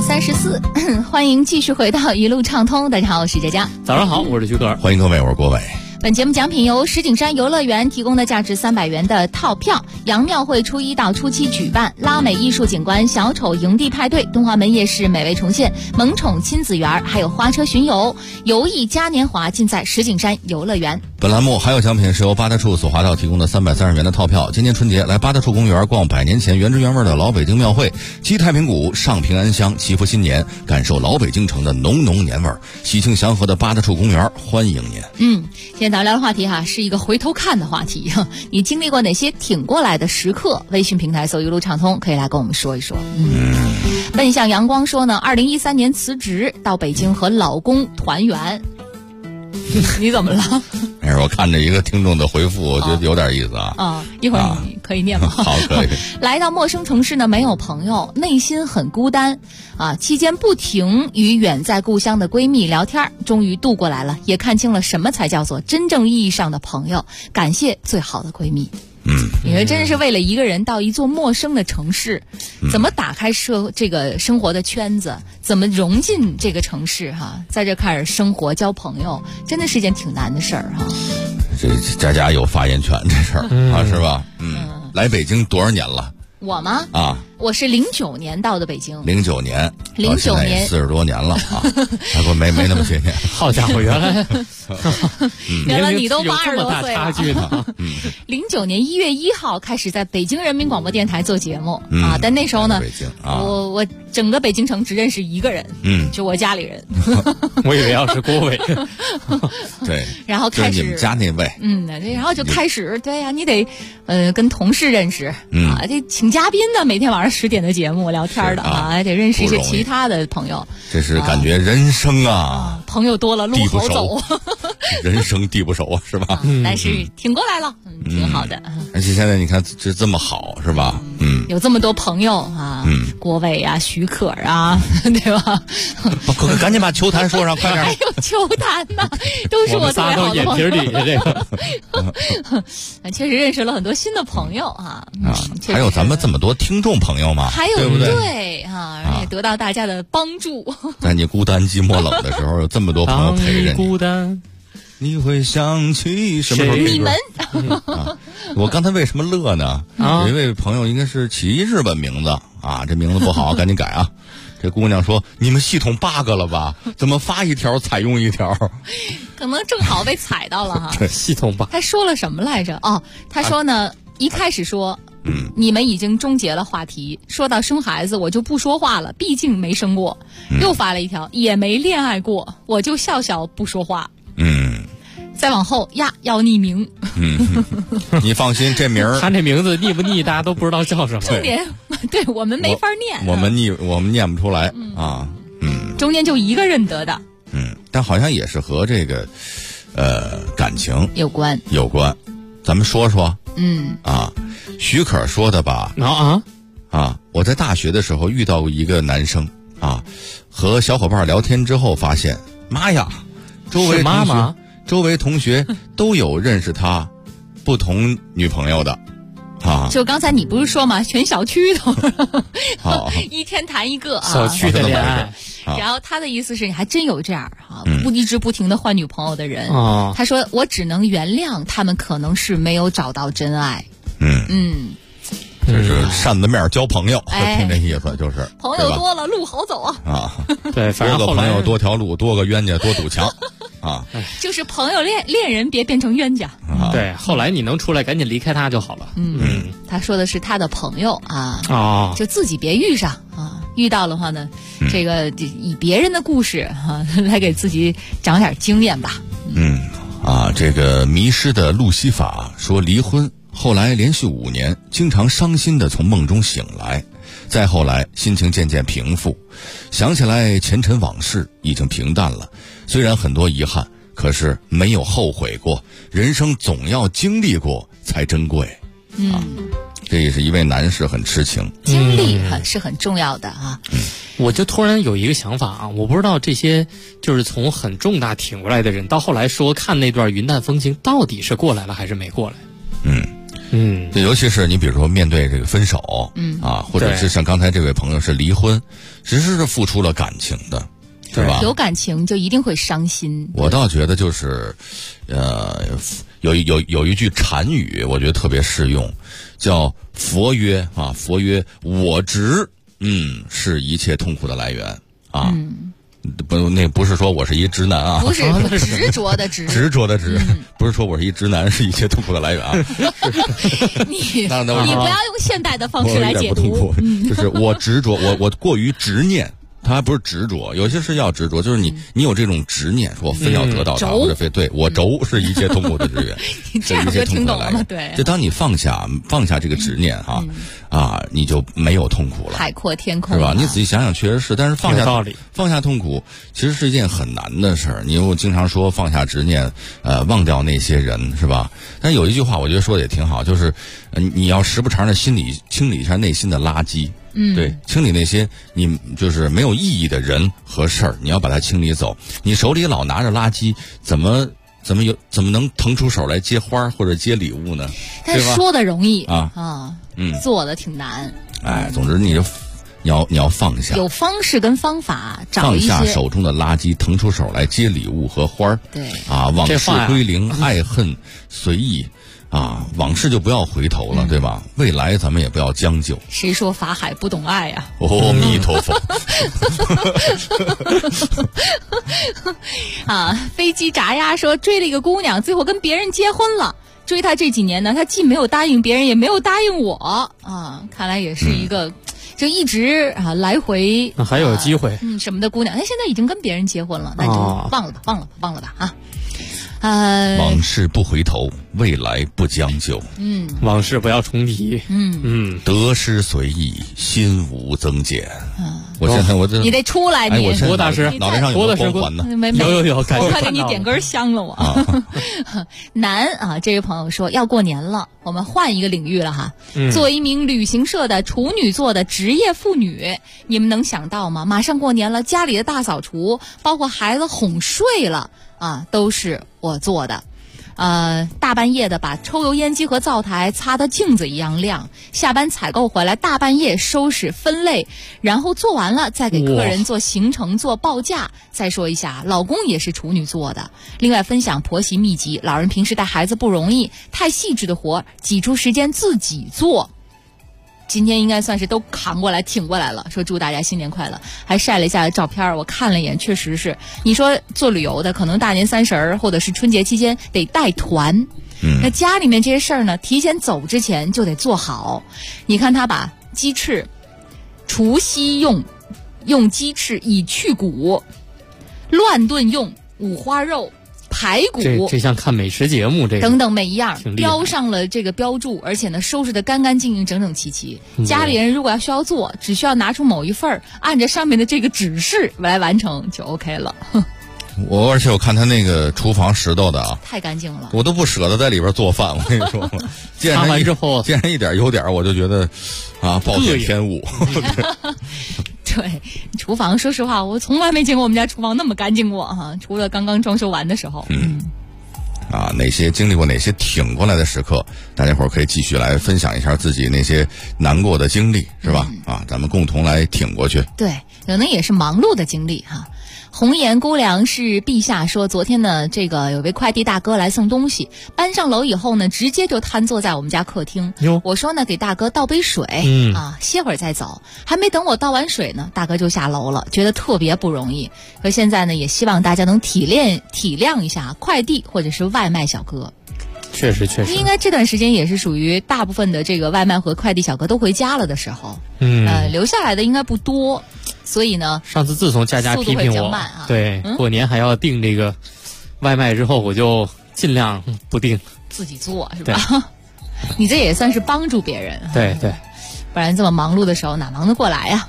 34，欢迎继续回到一路畅通。大家好，我是佳佳。 早上好，我是徐哥。 欢迎各位，我是郭伟。 本节目奖品由石景山游乐园提供的价值300元的套票，杨庙会初1到初7举办拉美艺术景观小丑营地派对，东华门夜市美味重现，萌宠亲子园，还有花车巡游，游艺嘉年华尽在石景山游乐园。 本栏目还有奖品是由八大处索华道提供的330元的套票。今年春节来八大处公园逛100年前原汁原味的老北京庙会，击太平鼓，上平安香，祈福新年，感受老北京城的浓浓年味儿。喜庆祥和的八大处公园欢迎您。 今天咱聊的话题是一个回头看的话题。你经历过哪些挺过来的时刻？微信平台搜一路畅通，可以来跟我们说一说。奔向阳光说呢，2013年辞职到北京和老公团圆。你怎么了？ 没事，我看着一个听众的回复，我觉得有点意思啊。 一会儿你可以念吗？ 好，可以。 来到陌生城市呢，没有朋友，内心很孤单啊。期间不停与远在故乡的闺蜜聊天，终于度过来了，也看清了什么才叫做真正意义上的朋友。感谢最好的闺蜜。你说真是为了一个人到一座陌生的城市，怎么打开这个生活的圈子，怎么融进这个城市在这开始生活交朋友，真的是一件挺难的事儿这佳佳有发言权这事儿是吧？来北京多少年了？ 我吗？我是09年到的北京。 09年 ，09年 40多年了啊！不没那么些年。 好家伙，原来你都80多岁了。09年1月1号开始在北京人民广播电台做节目但那时候呢，我整个北京城只认识一个人，就我家里人。 我以为要是郭伟。 对， 然后开始就是你们家那位， 然后就开始，对呀，你得跟同事认识得请嘉宾呢，每天晚上10点的节目聊天的还得认识一些其他的朋友。 这是感觉人生朋友多了路好走。 人生地不熟是吧？ 但是挺过来了，挺好的。 而且现在你看这么好是吧？ 有这么多朋友郭伟徐可对吧？ 赶紧把球坛说上，快点！ 还有球坛呢，都是我特别好的朋友。 眼皮底下这个， 确实认识了很多新的朋友还有咱们这么多听众朋友嘛， 还有对不对？ 对也得到大家的帮助。 在你孤单寂寞冷的时候，有这么多朋友陪着你。 孤单， 你会想起什么时候？ 你们我刚才为什么乐呢？有一位朋友应该是起日本名字这名字不好，赶紧改啊！这姑娘说：“你们系统 bug 了吧？怎么发一条采用一条？” 可能正好被踩到了对， 系统 bug。 他说了什么来着？他说呢，一开始说。你们已经终结了话题，说到生孩子我就不说话了，毕竟没生过。又发了一条，也没恋爱过，我就笑笑不说话。再往后要匿名。 你放心，这名儿他这名字腻不腻，大家都不知道叫什么。 重点，对我们没法念， 我们念不出来中间就一个认得的。 但好像也是和这个感情有关。 咱们说说。徐可说的吧？ 啊，我在大学的时候遇到过一个男生啊，和小伙伴聊天之后发现，妈呀，周围同学都有认识他不同女朋友的。啊， 就刚才你不是说吗？全小区都一天谈一个啊， 小区的恋爱。 然后他的意思是，你还真有这样啊，一直不停的换女朋友的人。他说我只能原谅他们，可能是没有找到真爱。 就是扇子面交朋友，听这意思就是。 朋友多了，路好走啊。 啊， 对，反正多个朋友多条路，多个冤家多堵墙。啊， 就是朋友恋人别变成冤家。 对，后来你能出来，赶紧离开他就好了。 他说的是他的朋友啊，就自己别遇上啊，遇到的话呢，这个以别人的故事来给自己长点经验吧。 这个迷失的路西法说离婚，后来连续5年，经常伤心的从梦中醒来，再后来心情渐渐平复，想起来前尘往事已经平淡了。虽然很多遗憾，可是没有后悔过。人生总要经历过才珍贵。这也是一位男士很痴情。 经历是很重要的啊。 我就突然有一个想法啊，我不知道这些就是从很重大挺过来的人，到后来说看那段云淡风轻，到底是过来了还是没过来？ 尤其是你比如说面对这个分手，或者是像刚才这位朋友是离婚，其实是付出了感情的。是吧？ 有感情就一定会伤心。 我倒觉得就是，有一句禅语，我觉得特别适用，叫佛曰我执，是一切痛苦的来源啊。不是说我是一直男啊， 不是执着的执， 执着的执，不是说我是一直男是一切痛苦的来源啊。 你不要用现代的方式来解读， 就是我执着，我过于执念。他还不是执着，有些是要执着，就是你有这种执念，说我非要得到它，或者非对我轴是一切痛苦的之源， 你这样就听懂了吗？对， 就当你放下这个执念你就没有痛苦了， 海阔天空， 是吧？你仔细想想，确实是，但是放下痛苦，其实是一件很难的事儿。你又经常说放下执念，忘掉那些人，是吧？但有一句话，我觉得说的也挺好，就是你要时不常的清理一下内心的垃圾。对，清理那些你就是没有意义的人和事儿，你要把它清理走。你手里老拿着垃圾，怎么能腾出手来接花或者接礼物呢？ 但说的容易做的挺难。 总之你要放下， 有方式跟方法， 放下手中的垃圾，腾出手来接礼物和花儿。 对往事归零，爱恨随意。往事就不要回头了，对吧？未来咱们也不要将就。 谁说法海不懂爱呀？ 阿弥陀佛。 飞机炸鸭说追了一个姑娘，最后跟别人结婚了。追她这几年呢，她既没有答应别人，也没有答应我看来也是一个就一直来回还有机会什么的姑娘。她现在已经跟别人结婚了，那就忘了吧啊。 往事不回头，未来不将就。 往事不要重提。 得失随意，心无增减。我现在你得出来， 我郭大师脑袋上有光环呢。 有， 我快给你点根香了我。男这位朋友说要过年了，我们换一个领域了哈。作为一名旅行社的处女座的职业妇女，你们能想到吗？马上过年了，家里的大扫除，包括孩子哄睡了都是我做的。大半夜的把抽油烟机和灶台擦得镜子一样亮，下班采购回来大半夜收拾分类，然后做完了再给客人做行程做报价。再说一下，老公也是处女座的。另外分享婆媳秘籍，老人平时带孩子不容易，太细致的活挤出时间自己做。今天应该算是都扛过来挺过来了，说祝大家新年快乐，还晒了一下照片，我看了一眼，确实是你说做旅游的可能大年30或者是春节期间得带团，那家里面这些事儿呢提前走之前就得做好。你看他把鸡翅除夕用鸡翅以去骨，乱炖用五花肉排骨， 这像看美食节目，这等等每一样标上了这个标注，而且呢收拾得干干净净整整齐齐。家里人如果需要做，只需要拿出某一份，按着上面的这个指示来完成就 OK 了。 而且我看他那个厨房拾掇的啊， 太干净了， 我都不舍得在里边做饭。我跟你说， 擦完之后， 见人一点有点，我就觉得啊，暴殄天物。 对，厨房说实话，我从来没见过我们家厨房那么干净过哈，除了刚刚装修完的时候。 哪些经历过哪些挺过来的时刻，大家伙儿可以继续来分享一下自己那些难过的经历，是吧？咱们共同来挺过去。 对，可能也是忙碌的经历哈。红颜姑娘是陛下说，昨天呢，这个有位快递大哥来送东西，搬上楼以后呢，直接就瘫坐在我们家客厅。我说呢，给大哥倒杯水，歇会儿再走。还没等我倒完水呢，大哥就下楼了，觉得特别不容易。可现在呢，也希望大家能体谅一下快递或者是外卖小哥。 确实， 应该这段时间也是属于大部分的这个外卖和快递小哥都回家了的时候，留下来的应该不多，所以呢， 上次自从佳佳批评我，对，过年还要订这个外卖之后，我就尽量不订， 自己做是吧？你这也算是帮助别人， 对， 不然这么忙碌的时候哪忙得过来呀？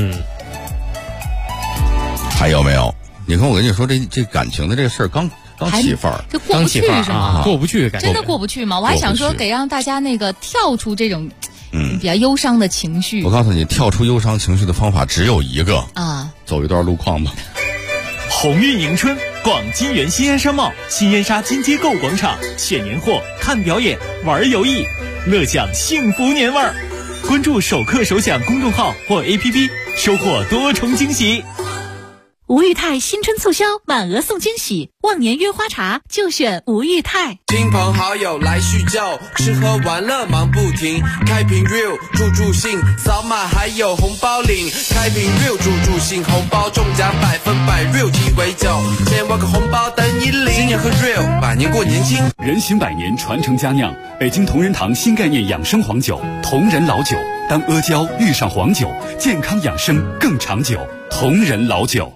还有没有？你看我跟你说这感情的这个事儿刚起范儿， 就过不去是吗？ 过不去， 真的过不去吗？我还想说给让大家那个跳出这种比较忧伤的情绪。 我告诉你，跳出忧伤情绪的方法只有一个走一段路况吧。 鸿运迎春，逛金源新安商贸、新燕莎金街购物广场，选年货、看表演、玩游艺，乐享幸福年味儿。关注首客首享公众号或 APP， 收获多重惊喜。 吴裕泰新春促销，满额送惊喜，忘年约花茶就选吴裕泰。 亲朋好友来叙旧，吃喝玩乐忙不停。开瓶 real 助兴，扫码还有红包领。开瓶 real 助兴，红包中奖100%， real 鸡尾酒，先挖个红包等你领。今年喝 real， 百年过年轻。 人行百年，传承佳酿，北京同仁堂新概念养生黄酒，同仁老酒。当阿胶遇上黄酒，健康养生更长久。同仁老酒。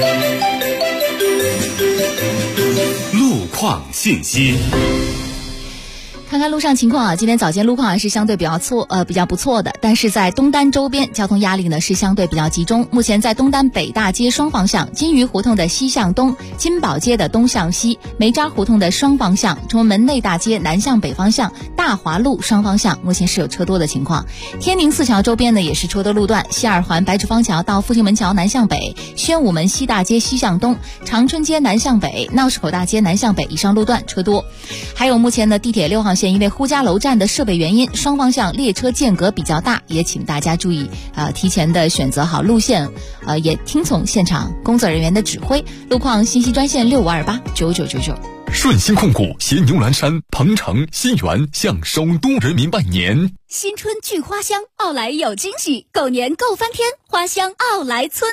路况信息。 看看路上情况啊，今天早间路况还是相对比较不错的，但是在东单周边交通压力呢是相对比较集中。目前在东单北大街双方向、金鱼胡同的西向东、金宝街的东向西、梅渣胡同的双方向、崇文门内大街南向北方向、大华路双方向目前是有车多的情况。天宁四桥周边呢也是车多路段，西二环白纸坊桥到复兴门桥南向北、宣武门西大街西向东、长春街南向北、闹市口大街南向北以上路段车多。还有目前的地铁6号线因为呼家楼站的设备原因，双方向列车间隔比较大，也请大家注意提前的选择好路线，也听从现场工作人员的指挥。路况信息专线65289999。 顺鑫控股携牛栏山、鹏城、新源向首都人民拜年。 新春聚花香，奥莱有惊喜，狗年购翻天，花香奥莱村。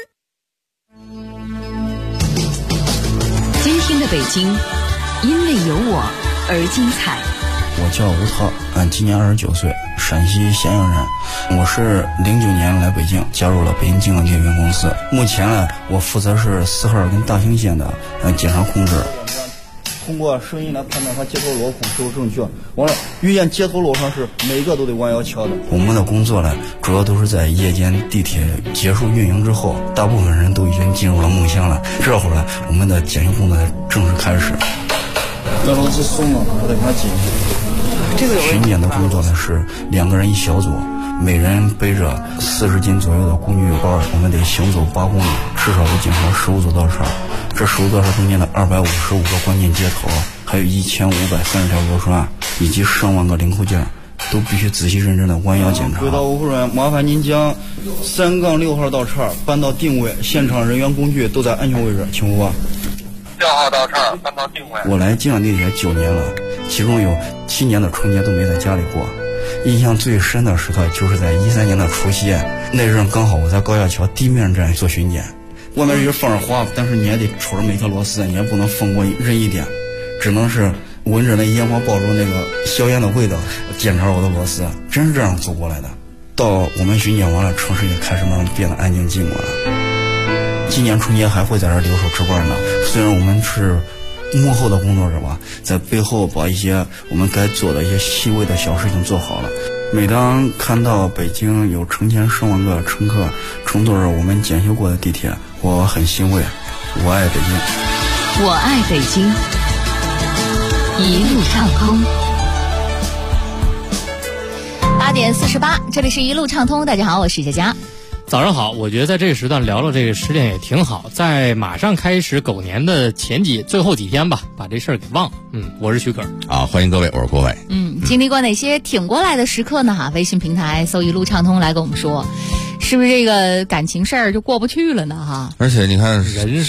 今天的北京，因为有我而精彩。 我叫吴涛，今年29岁，陕西咸阳人。我是09年来北京，加入了北京金港电源公司。目前呢，我负责是4号跟大兴线的检查控制。通过声音来判断它接头螺孔是否正确。完了，遇见接头螺上是每个都得弯腰敲的。我们的工作呢，主要都是在夜间地铁结束运营之后，大部分人都已经进入了梦乡了。这会儿呢，我们的检修工作正式开始。那螺丝松了，我得把它紧紧。巡检的工作呢是2个人1小组，每人背着40斤左右的工具包，我们得行走8公里，至少得检查15座道岔。这15座道中间的255个关键接头，还有1530条螺栓，以及上万个零扣件，都必须仔细认真的弯腰检查。轨道维护人员，麻烦您将3-6号道岔搬到定位，现场人员工具都在安全位置，请勿忘。6号道岔搬到定位。我来金港地铁9年了，其中有7年的春节都没在家里过。印象最深的时刻就是在13年的除夕，那阵刚好我在高架桥地面站做巡检，外面一直放着花，但是你也得瞅着每条螺丝，你也不能放过任意点，只能是闻着那烟花爆竹那个硝烟的味道检查我的螺丝，真是这样走过来的。到我们巡检完了，城市也开始慢慢变得安静静了。今年春节还会在这留守值班呢，虽然我们是幕后的工作者吧，在背后把一些我们该做的一些细微的小事情做好了。每当看到北京有成千上万个乘客乘坐着我们检修过的地铁，我很欣慰。我爱北京。 我爱北京，一路畅通。 8点48，这里是一路畅通。大家好，我是佳佳。 早上好，我觉得在这个时段聊聊这个失恋也挺好，在马上开始狗年的最后几天吧，把这事儿给忘了。我是许可啊，欢迎各位，我是郭伟。 经历过哪些挺过来的时刻呢？微信平台搜一路畅通来跟我们说，是不是这个感情事儿就过不去了呢？ 而且你看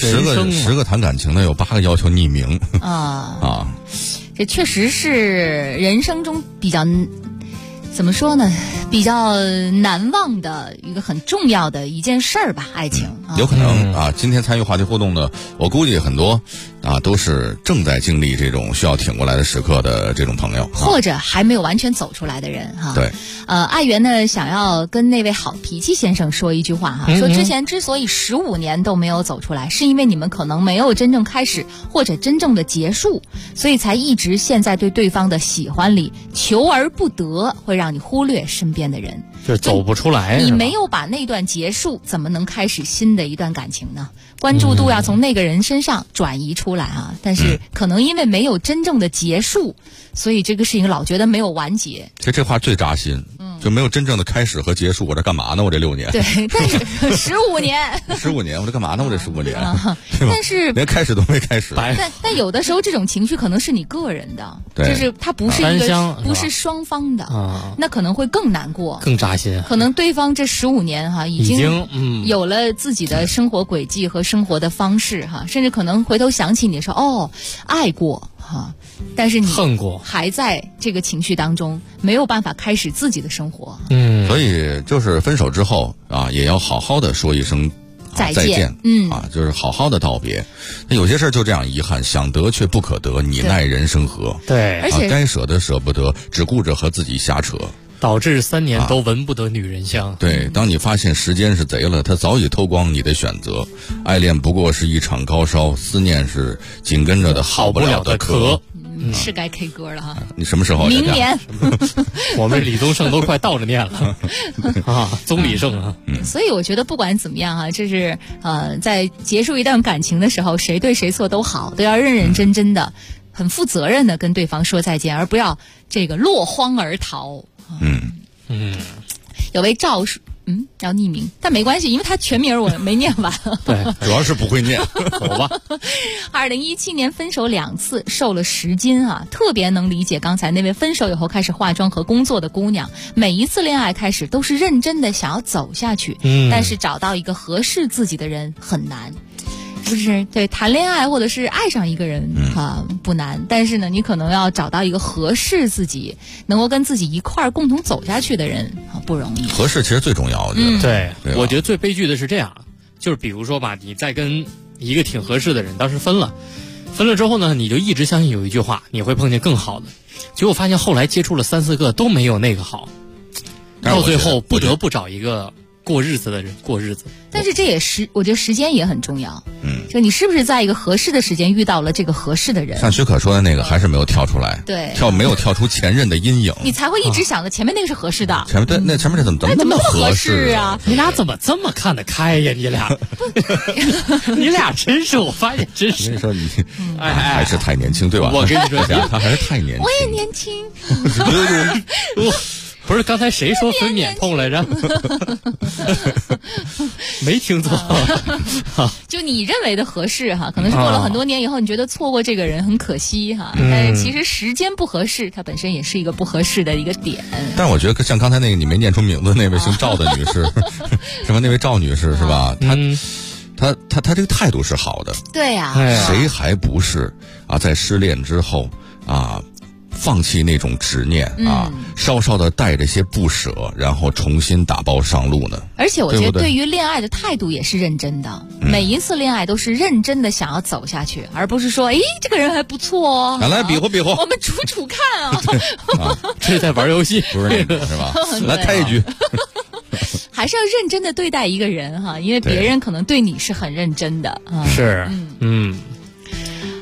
10个谈感情的，有8个要求匿名啊， 这确实是人生中比较。怎么说呢？比较难忘的一个很重要的一件事儿吧，爱情。 有可能啊，今天参与话题互动的，我估计很多啊都是正在经历这种需要挺过来的时刻的这种朋友， 或者还没有完全走出来的人哈。 对， 爱媛呢想要跟那位好脾气先生说一句话哈，说之前之所以15年都没有走出来，是因为你们可能没有真正开始或者真正的结束，所以才一直陷在对对方的喜欢里，求而不得，会让你忽略身边的人， 就是走不出来。 你没有把那段结束，怎么能开始新的一段感情呢？关注度要从那个人身上转移出来啊！但是可能因为没有真正的结束，所以这个事情老觉得没有完结。 其实这话最扎心，就没有真正的开始和结束。我这干嘛呢？我这6年。 对，但是15年 ，15年，我这干嘛呢？我这15年， 但是连开始都没开始。 但有的时候这种情绪可能是你个人的，就是它不是一个不是双方的，那可能会更难过， 更扎心。 可能对方这15年已经有了自己的生活轨迹和生活的方式甚至可能回头想起你说爱过但是你恨过， 还在这个情绪当中，没有办法开始自己的生活。 所以就是分手之后也要好好的说一声再见。就是好好的道别。那有些事儿就这样遗憾，想得却不可得，你奈人生何？ 对， 而且该舍的舍不得，只顾着和自己瞎扯， 导致3年都闻不得女人香。 对，当你发现时间是贼了，他早已偷光你的选择。爱恋不过是一场高烧，思念是紧跟着的好不了的咳。 是该 K 歌了哈！ 你什么时候？ 明年。 我们李宗盛都快倒着念了宗李盛啊。 所以我觉得不管怎么样这是在结束一段感情的时候，谁对谁错都好，都要认认真真的、很负责任的跟对方说再见，而不要这个落荒而逃。有位赵要匿名，但没关系，因为他全名我没念完。 对，主要是不会念。 走吧。 2017年分手2次，瘦了10斤特别能理解刚才那位分手以后开始化妆和工作的姑娘。每一次恋爱开始都是认真的想要走下去，但是找到一个合适自己的人很难。就是对谈恋爱或者是爱上一个人不难，但是呢，你可能要找到一个合适自己、能够跟自己一块儿共同走下去的人不容易。 合适其实最重要，我觉得。 对，我觉得最悲剧的是这样，就是比如说吧，你在跟一个挺合适的人，当时分了之后呢，你就一直相信有一句话，你会碰见更好的，结果发现后来接触了3、4个都没有那个好，到最后不得不找一个过日子的人过日子。 但是这也是我觉得时间也很重要。就你是不是在一个合适的时间遇到了这个合适的人？ 像许可说的那个还是没有跳出来， 对， 没有跳出前任的阴影， 你才会一直想着前面那个是合适的。 前面那前面这怎么那么合适啊？ 你俩怎么这么看得开呀？你俩，你俩真是，我发现真是。 你说你，还是太年轻，对吧？ 我跟你说， 他还是太年轻。 我也年轻。 不是刚才谁说分娩痛来着？没听错。 就你认为的合适可能是过了很多年以后，你觉得错过这个人很可惜但是其实时间不合适，它本身也是一个不合适的一个点。 但是我觉得像刚才那个你没念出名字那位姓赵的女士，什么那位赵女士是吧？她这个态度是好的。 对呀， 谁还不是在失恋之后放弃那种执念稍稍的带着些不舍，然后重新打包上路呢。 而且我觉得对于恋爱的态度也是认真的，每一次恋爱都是认真的想要走下去，而不是说这个人还不错来比划比划， 我们处看这是在玩游戏， 不是那个是吧？来开一局。 还是要认真的对待一个人因为别人可能对你是很认真的是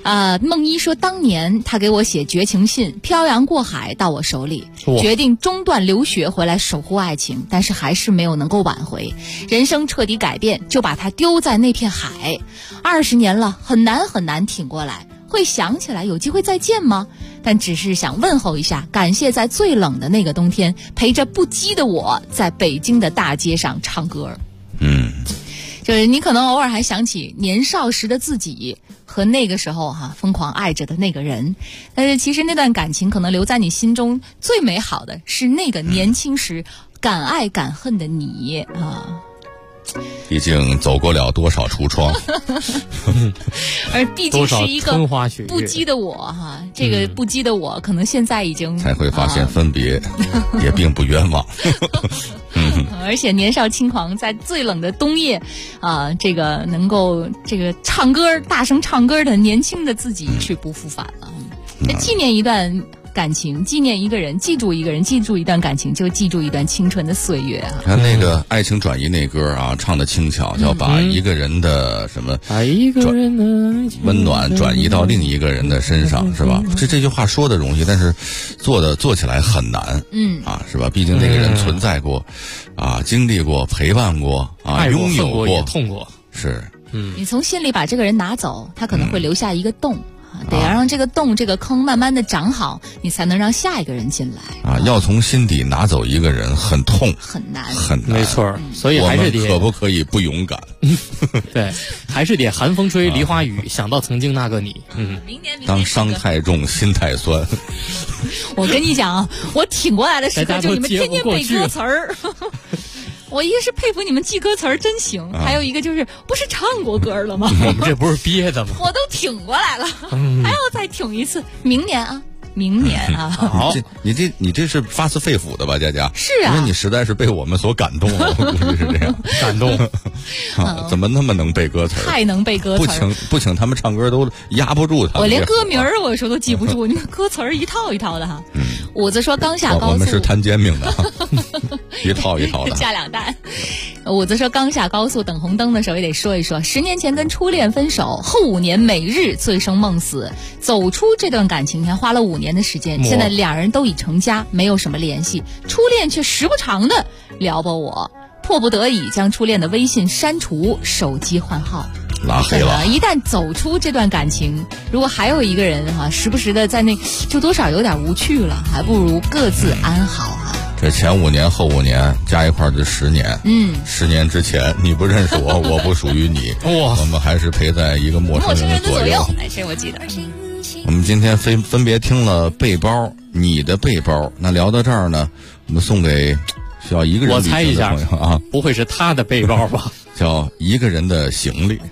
梦一说，当年他给我写绝情信，漂洋过海到我手里，决定中断留学回来守护爱情，但是还是没有能够挽回，人生彻底改变，就把他丢在那片海。20年了，很难挺过来，会想起来有机会再见吗？但只是想问候一下，感谢在最冷的那个冬天，陪着不羁的我在北京的大街上唱歌。就是你可能偶尔还想起年少时的自己和那个时候疯狂爱着的那个人，但是其实那段感情可能留在你心中最美好的是那个年轻时敢爱敢恨的你毕竟走过了多少橱窗而毕竟是一个不羁的我这个不羁的我可能现在已经才会发现分别也并不冤枉而且年少轻狂，在最冷的冬夜这个能够这个唱歌大声唱歌的年轻的自己却不复返了。纪念一段感情，纪念一个人，记住一个人，记住一段感情，就记住一段青春的岁月看那个爱情转移那歌唱的轻巧，叫把一个人的什么温暖转移到另一个人的身上，是吧？这句话说的容易，但是做起来很难，是吧？毕竟那个人存在过，经历过，陪伴过，拥有过， 也痛过， 是。 你从心里把这个人拿走，他可能会留下一个洞。得要让这个洞这个坑慢慢的长好，你才能让下一个人进来要从心底拿走一个人很痛很难， 没错，所以还是得我们可不可以不勇敢对，还是得寒风吹梨花雨想到曾经那个你当伤太重心太酸我跟你讲我挺过来的时刻就你们天天背歌词儿我一个是佩服你们记歌词儿真行，还有一个就是不是唱过歌了吗？ 我们这不是憋的吗？ 我都挺过来了，还要再挺一次，明年好，你这是发自肺腑的吧，佳佳？ 是啊， 因为你实在是被我们所感动了，我估计是这样， 感动怎么那么能背歌词？ 太能背歌词， 不请他们唱歌都压不住他。 我连歌名儿我说都记不住，你看歌词儿一套一套的五子说刚下高速， 我们是摊煎饼的，一套一套的， 加2蛋。五子说刚下高速等红灯的时候也得说一说，10年前跟初恋分手，后5年每日醉生梦死，走出这段感情还花了5年的时间，现在2人都已成家，没有什么联系，初恋却时不常的撩拨我，迫不得已将初恋的微信删除，手机换号。 拉黑了。 一旦走出这段感情，如果还有一个人时不时的在那，就多少有点无趣了，还不如各自安好这前5年后5年加一块就10年，10年之前你不认识我，我不属于你，我们还是陪在一个陌生人的左右。 这我记得。 我们今天分别听了背包，你的背包。那聊到这儿呢，我们送给需要一个人旅行的朋友我猜一下不会是他的背包吧？ 叫一个人的行李。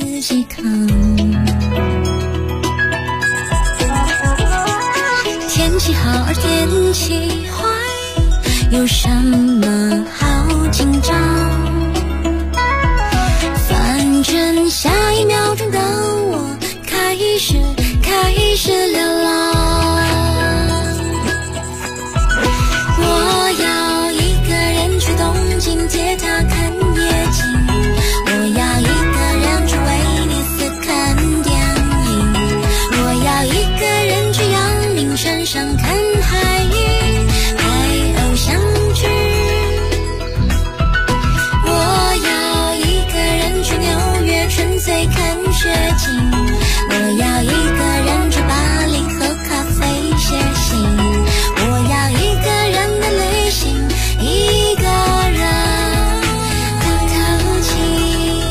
天气好而天气坏，有什么好紧张？反正下一秒钟的我开始流浪。我要一个人去东京铁塔看夜景，我要一个人去威尼斯看电影，我要一个人去阳明山上看海鱼，拍偶像剧。我要一个人去纽约纯粹看雪景，我要一个人去巴黎喝咖啡写信，我要一个人的旅行，一个人的透气。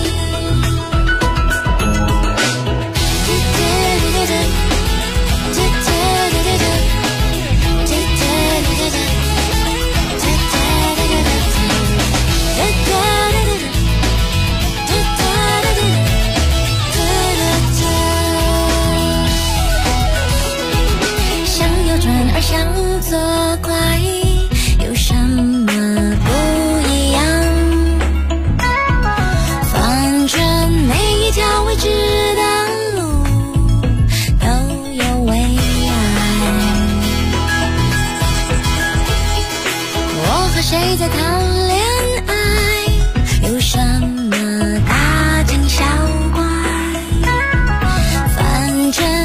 想右转而想左拐，有什么不一样？反正每一条未知的路都有未来。我和谁在谈恋爱？有什么大惊小怪？反正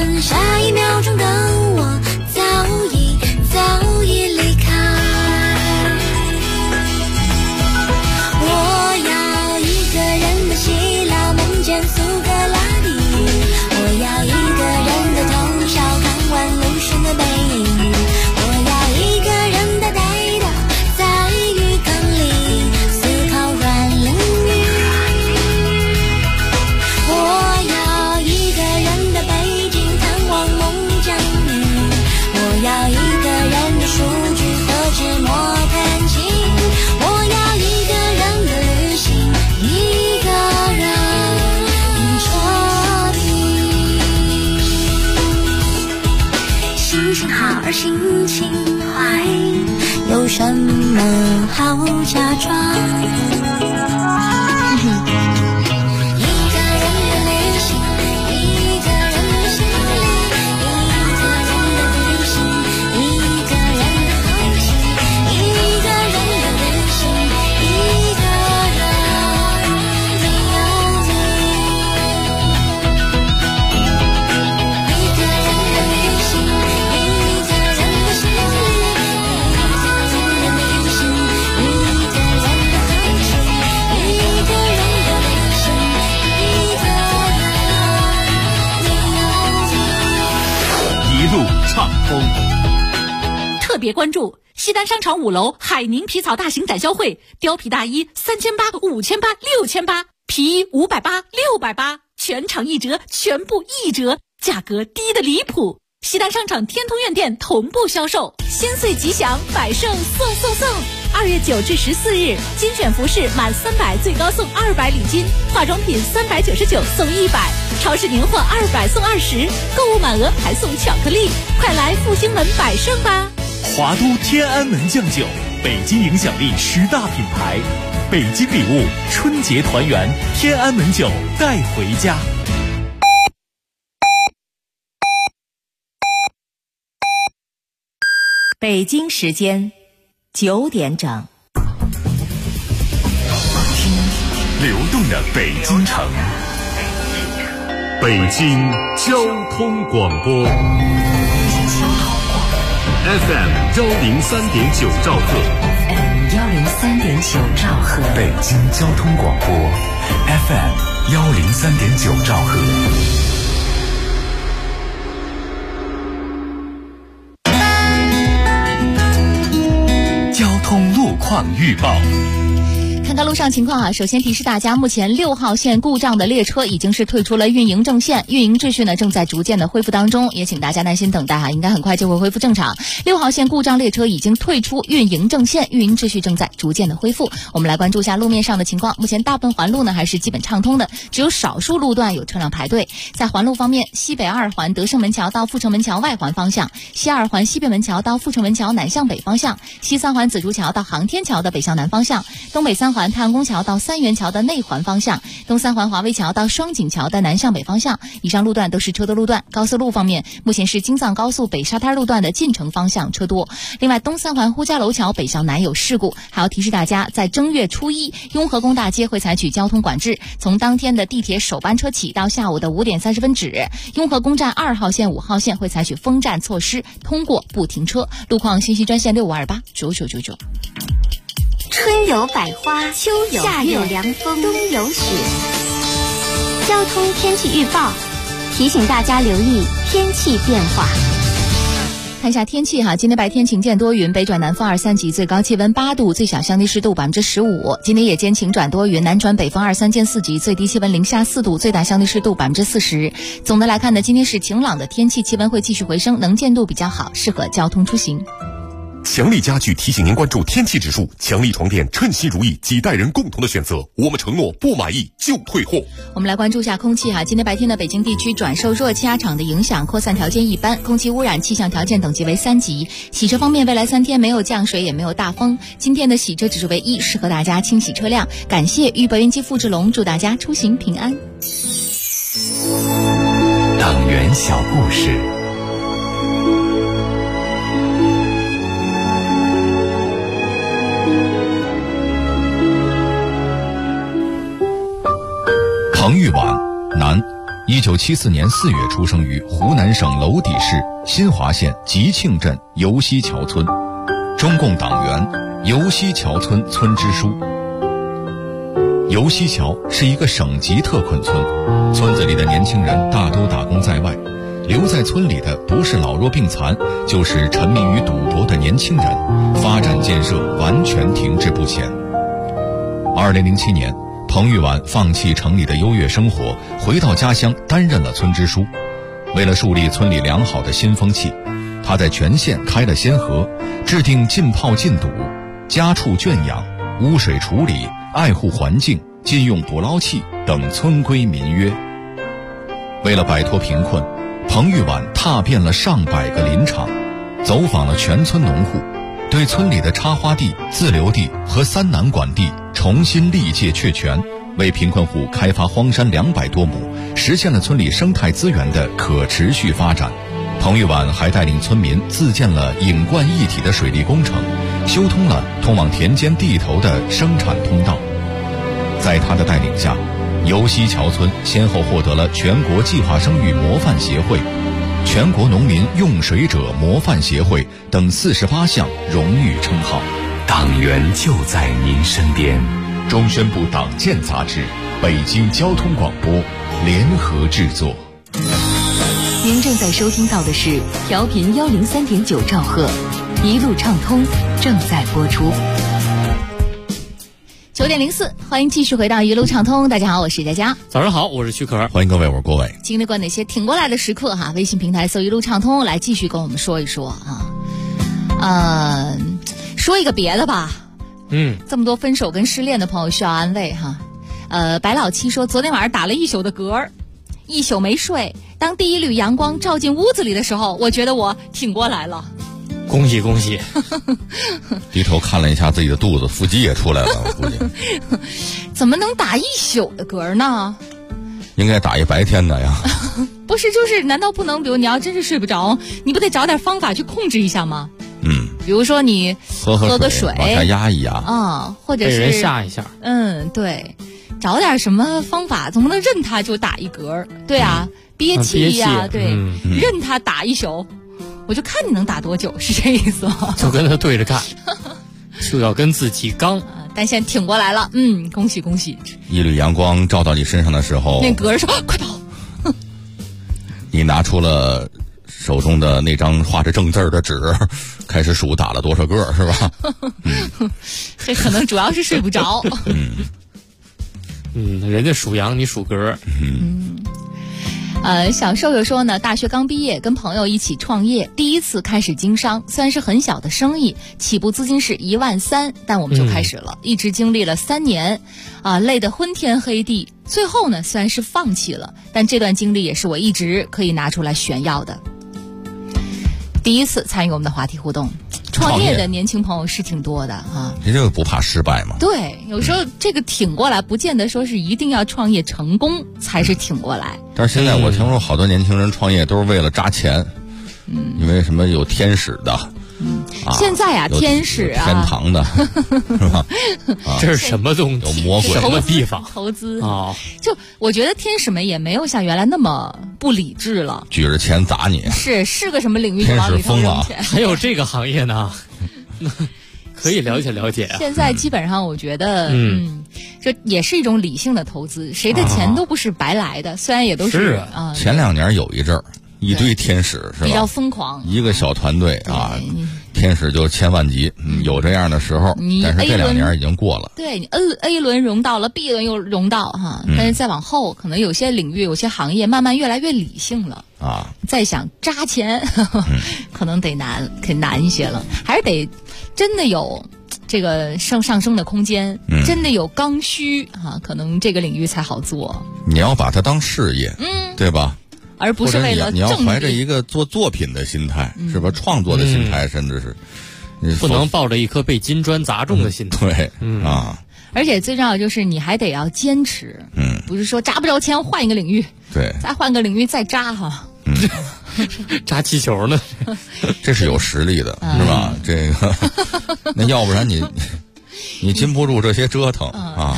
儿心情坏，有什么好假装？ 特别关注西单商场5楼海宁皮草大型展销会，貂皮大衣3800、5800、6800，皮衣580、680，全场1折，全部1折，价格低得离谱。西单商场天通苑店同步销售，新岁吉祥，百盛送！2月9至14日，精选服饰满300最高送200礼金，化妆品399送100，超市年货200送20，购物满额还送巧克力，快来复兴门百盛吧！ 华都天安门酱酒，北京影响力10大品牌，北京礼物，春节团圆，天安门酒带回家。 北京时间9点整， 听流动的北京城，北京交通广播 FM 103.9兆赫 103.9兆赫， 北京交通广播 FM 103.9兆赫。交通路况预报。 看看路上情况啊，首先提示大家，目前6号线故障的列车已经是退出了运营正线，运营秩序呢正在逐渐的恢复当中，也请大家耐心等待应该很快就会恢复正常。6号线故障列车已经退出运营正线，运营秩序正在逐渐的恢复。我们来关注一下路面上的情况，目前大部分环路呢还是基本畅通的，只有少数路段有车辆排队。在环路方面，西北2环德胜门桥到阜成门桥外环方向，西2环西北门桥到阜成门桥南向北方向，西3环紫竹桥到航天桥的北向南方向，东北3环太阳宫桥到三元桥的内环方向，东3环华威桥到双井桥的南向北方向。以上路段都是车多路段。高速路方面，目前是京藏高速北沙滩路段的进城方向车多。另外，东3环呼家楼桥北向南有事故，还要提示大家，在正月初1，雍和宫大街会采取交通管制，从当天的地铁首班车起到下午的5点30分止，雍和宫站2号线、5号线会采取封站措施，通过不停车。路况信息专线65289999。 春有百花，秋有夏有凉风，冬有雪。交通天气预报提醒大家留意天气变化。 看一下天气哈，今天白天晴间多云，北转南风2、3级，最高气温8度，最小相对湿度15%。今天夜间晴转多云，南转北风2、3见4级，最低气温零下4度，最大相对湿度40%。总的来看呢，今天是晴朗的天气，气温会继续回升，能见度比较好，适合交通出行。 强力家具提醒您关注天气指数，强力床垫称心如意，几代人共同的选择，我们承诺不满意就退货。 我们来关注一下空气哈，今天白天的北京地区转受弱气压场的影响，扩散条件一般，空气污染气象条件等级为3级。洗车方面，未来3天没有降水，也没有大风，今天的洗车指数为1，适合大家清洗车辆。感谢豫博云机付志龙，祝大家出行平安。 党员小故事。彭玉婉，男，1974年4月出生于湖南省娄底市新华县吉庆镇游溪桥村，中共党员，游溪桥村村支书。游溪桥是一个省级特困村，村子里的年轻人大都打工在外，留在村里的不是老弱病残，就是沉迷于赌博的年轻人，发展建设完全停滞不前。2007年，彭玉婉放弃城里的优越生活，回到家乡担任了村支书。为了树立村里良好的新风气，他在全县开了先河，制定禁炮禁赌、家畜圈养、污水处理、爱护环境、禁用捕捞器等村规民约。为了摆脱贫困，彭玉婉踏遍了上百个林场， 走访了全村农户，对村里的插花地、自留地和三南管地重新历届确权，为贫困户开发荒山200多亩，实现了村里生态资源的可持续发展。彭玉婉还带领村民自建了引灌一体的水利工程，修通了通往田间地头的生产通道。在他的带领下，尤溪桥村先后获得了全国计划生育模范协会、全国农民用水者模范协会等48项荣誉称号。 党员就在您身边。 中宣部党建杂志、北京交通广播联合制作。 您正在收听到的是调频103.9兆赫，一路畅通正在播出。 9点04，欢迎继续回到一路畅通。大家好，我是佳佳。 早上好，我是徐可。 欢迎各位，我是郭伟。 经历过哪些挺过来的时刻哈？微信平台搜一路畅通，来继续跟我们说一说啊。说一个别的吧。这么多分手跟失恋的朋友需要安慰哈。白老七说，昨天晚上打了一宿的嗝，一宿没睡。当第一缕阳光照进屋子里的时候，我觉得我挺过来了。 恭喜恭喜！ 低头看了一下自己的肚子，腹肌也出来了，我估计。 怎么能打一宿的嗝呢？ 应该打一白天的呀。 不是，就是难道不能？比如你要真是睡不着，你不得找点方法去控制一下吗？比如说你喝个水， 往下压一压或者是被人吓一下。 对，找点什么方法，总不能任他就打一嗝。对啊，憋气呀，对，任他打一宿。我就看你能打多久，是这意思吗？ 就跟他对着干，就要跟自己刚。 但现在挺过来了，恭喜恭喜！ 一缕阳光照到你身上的时候， 那嗝说快跑！ 你拿出了手中的那张画着正字的纸，开始数打了多少个，是吧？ 这可能主要是睡不着。 人家数羊，你数嗝。 小瘦瘦说呢，大学刚毕业，跟朋友一起创业，第一次开始经商，虽然是很小的生意，起步资金是13000，但我们就开始了，一直经历了3年，累得昏天黑地。最后呢，虽然是放弃了，但这段经历也是我一直可以拿出来炫耀的。第一次参与我们的话题互动，创业的年轻朋友是挺多的啊。 你这个不怕失败吗？ 对，有时候这个挺过来，不见得说是一定要创业成功才是挺过来。 但是现在我听说好多年轻人创业都是为了扎钱，因为什么有天使的。 现在啊，天使啊， 天堂的，是吧？ 这是什么东西？ 有魔鬼什么地方？ 投资就我觉得天使们也没有像原来那么不理智了， 举着钱砸你。 是个什么领域就往里头扔钱？ 还有这个行业呢？可以了解了解。 现在基本上我觉得，这也是一种理性的投资，谁的钱都不是白来的，虽然也都是前2年有一阵儿。一堆天使是吧？ 比较疯狂， 一个小团队天使就千万级，有这样的时候，但是这2年已经过了。 对，你 A 轮融到了 B 轮又融到但是再往后，可能有些领域、有些行业慢慢越来越理性了再想扎钱，可能得难一些了，还是得真的有这个上升的空间，真的有刚需可能这个领域才好做。 你要把它当事业，对吧？ 而不是为了你要怀着一个做作品的心态，是吧？创作的心态，甚至是不能抱着一颗被金砖砸中的心态。 对， 而且最重要就是你还得要坚持，不是说扎不着钱换一个领域， 对， 再换个领域再扎扎气球呢， 这是有实力的，是吧？这个，那要不然你禁不住这些折腾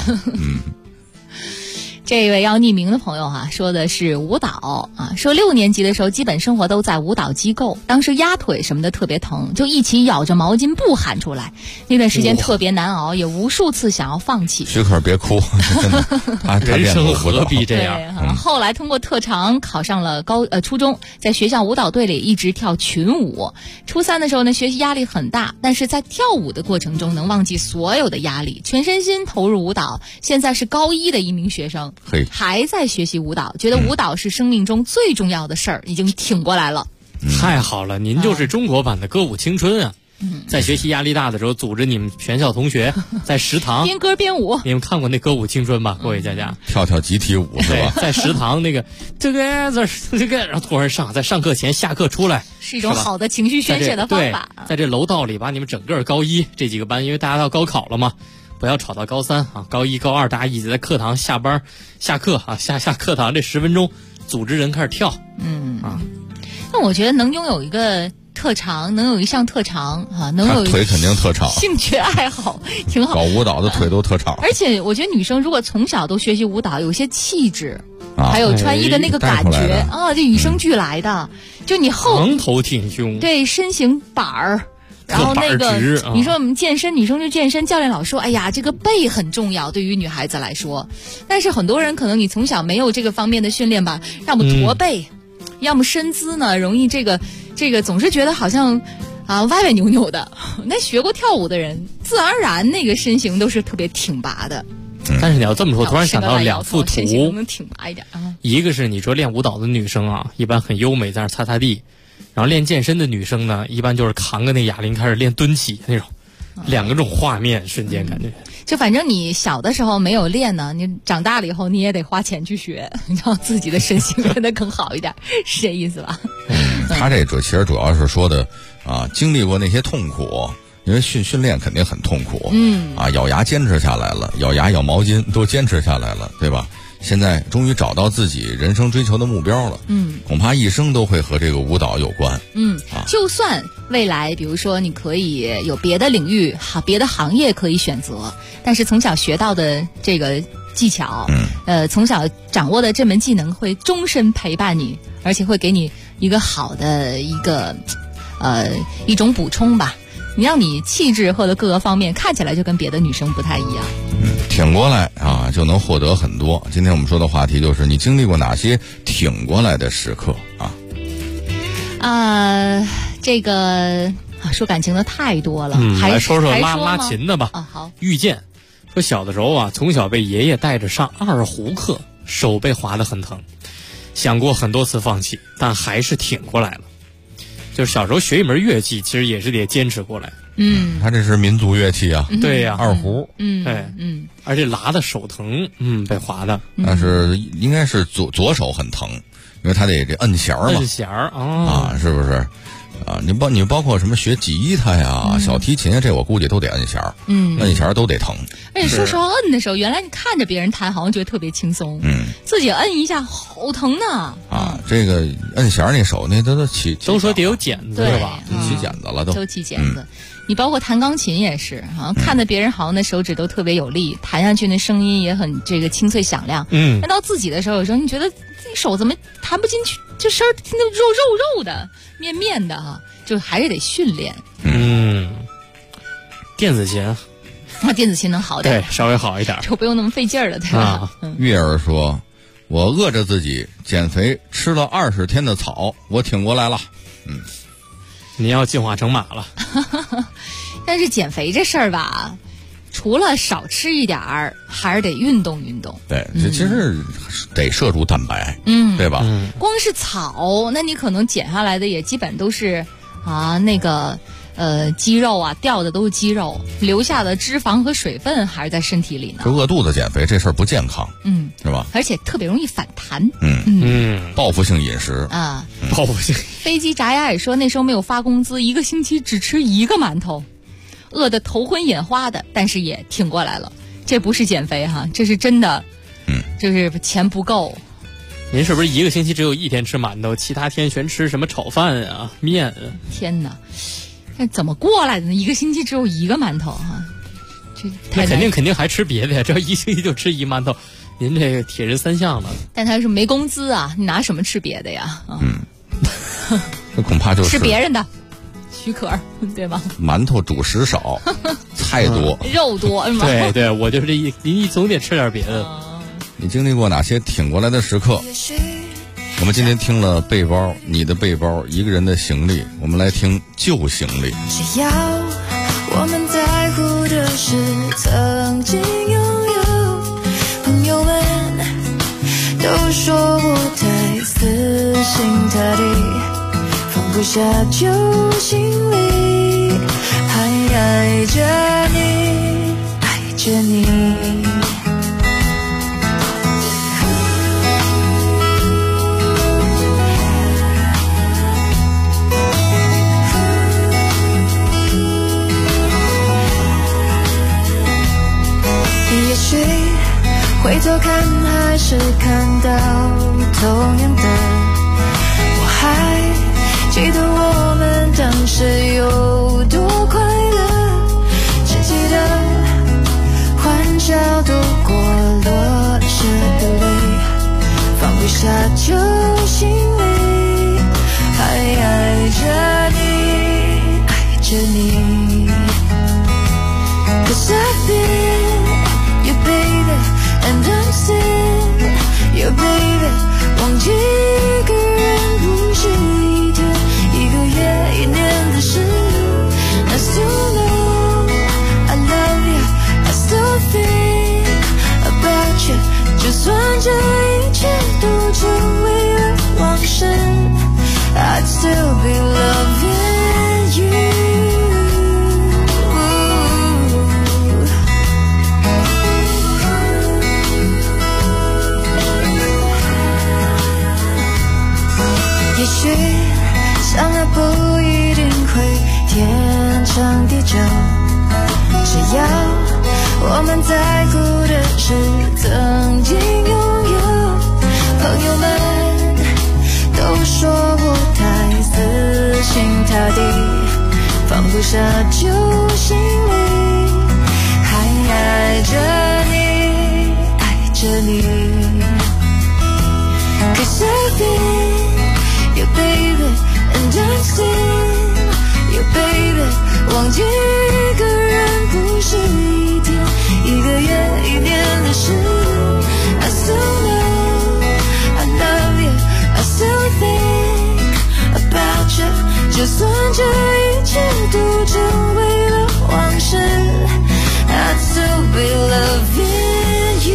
这位要匿名的朋友说的是舞蹈说6年级的时候基本生活都在舞蹈机构，当时压腿什么的特别疼，就一起咬着毛巾布喊出来，那段时间特别难熬，也无数次想要放弃。 徐可别哭，真的， 人生何必这样？ 后来通过特长考上了初中，在学校舞蹈队里一直跳群舞。初3的时候呢，学习压力很大，但是在跳舞的过程中能忘记所有的压力，全身心投入舞蹈。现在是高1的一名学生，还在学习舞蹈，觉得舞蹈是生命中最重要的事儿，已经挺过来了。 太好了，您就是中国版的歌舞青春啊！ 在学习压力大的时候，组织你们全校同学在食堂边歌边舞。 你们看过那歌舞青春吧？各位家家跳集体舞是吧？ 在食堂那个这个，然后突然在上课前下课出来， 是一种好的情绪宣泄的方法。 在这楼道里把你们整个高一这几个班，因为大家都要高考了嘛，不要吵到高三啊，高一高二大家一直在课堂下课啊，下课堂这10分钟，组织人开始跳。 那我觉得能拥有一个特长，能有一项特长啊，能有腿肯定特长， 兴趣爱好挺好。 搞舞蹈的腿都特长。 而且我觉得女生如果从小都学习舞蹈，有些气质，还有穿衣的那个感觉啊，这与生俱来的。就你昂头挺胸， 对，身形板儿。然后那个，你说我们健身，女生就健身，教练老说，哎呀，这个背很重要，对于女孩子来说。但是很多人可能你从小没有这个方面的训练吧，要么驼背，要么身姿呢，容易这个总是觉得好像歪歪扭扭的。那学过跳舞的人，自然而然那个身形都是特别挺拔的。 但是你要这么说，突然想到2幅图， 能挺拔一点啊。 一个是你说练舞蹈的女生啊，一般很优美，在那擦擦地。然后练健身的女生呢，一般就是扛着那哑铃开始练蹲起那种，2个这种画面瞬间感觉。 就反正你小的时候没有练呢，你长大了以后你也得花钱去学，让自己的身形变得更好一点，是这意思吧？ 他这其实主要是说的啊，经历过那些痛苦，因为训练肯定很痛苦，咬牙坚持下来了，咬牙咬毛巾都坚持下来了，对吧？现在终于找到自己人生追求的目标了，恐怕一生都会和这个舞蹈有关。 就算未来比如说你可以有别的领域别的行业可以选择，但是从小学到的这个技巧，从小掌握的这门技能会终身陪伴你，而且会给你一个好的一种补充吧。你让你气质或者各个方面看起来就跟别的女生不太一样。 挺过来啊，就能获得很多。今天我们说的话题就是你经历过哪些挺过来的时刻啊？ 这个说感情的太多了， 来说拉琴的吧。 好。 遇见说小的时候啊，从小被爷爷带着上二胡课，手被划得很疼，想过很多次放弃，但还是挺过来了。就是小时候学一门乐器，其实也是得坚持过来。 他这是民族乐器啊， 对呀， 二胡， 而且拉的手疼，被划的。 但是应该是左手很疼，因为他得这摁弦嘛， 摁弦啊， 是不是？啊，你包括什么学吉他呀、小提琴啊，这我估计都得摁弦儿，摁弦儿都得疼。 而且说实话，摁的时候，原来你看着别人弹，好像觉得特别轻松，自己摁一下好疼呢。 这个摁弦儿那手那都起， 都说得有茧子是吧？ 起茧子了都起茧子。你包括弹钢琴也是，好像看着别人好像那手指都特别有力，弹下去那声音也很这个清脆响亮。但到自己的时候，有时候你觉得自己手怎么弹不进去，这声儿听着肉的、面的就还是得训练。 电子琴， 电子琴能好点， 对，稍微好一点， 就不用那么费劲儿了，对吧？ 月儿说：“我饿着自己减肥，吃了20天的草，我挺过来了。” 你要进化成马了。 但是减肥这事儿吧，除了少吃一点儿，还是得运动运动。 对，这其实得摄入蛋白，对吧？ 光是草，那你可能减下来的也基本都是那个肌肉啊，掉的都是肌肉，留下的脂肪和水分还是在身体里呢。 这饿肚子减肥这事儿不健康，是吧？ 而且特别容易反弹。 报复性饮食啊， 报复性。 飞机炸鸭也说那时候没有发工资，1个星期只吃1个馒头，饿得头昏眼花的，但是也挺过来了。这不是减肥这是真的，就是钱不够。 您是不是1个星期只有1天吃馒头，其他天全吃什么炒饭啊、面啊？ 天哪！那怎么过来的呢？1个星期只有1个馒头这肯定还吃别的呀！这1星期就吃1馒头，您这个铁人3项了。 但他是没工资啊，你拿什么吃别的呀？ 这恐怕就是吃别人的许可，对吗？ 馒头主食少，菜多， 肉多是吗？ 对，我就是这你总得吃点别的。 你经历过哪些挺过来的时刻？我们今天听了背包，你的背包，一个人的行李，我们来听旧行李。 只要我们在乎的是曾经拥有，朋友们都说我太死心塌地，放不下旧行李， 爱着你，爱着你。也许回头看还是看到同样的，我还记得我们当时有多快乐，只记得欢笑度过落下的泪，放不下旧心里，还爱着你，爱着你。Cause I've been your baby and I'm still your baby， 忘记一个人不是一天一个月一年的事。I still know I love you， I still think about you， 就算这一切都成为了往事， I'd still be loving you。也许相爱不一定会天长地久，只要我们在乎的是曾经拥有。朋友们都说我太死心塌地，放不下旧心里，还爱着你，爱着你。Cause I've been your baby and I'm still your baby， 忘记一个人不是一天一个月一年的事。I still know I love you， I still think about you， 就算这一切都成为了往事， I'd still be loving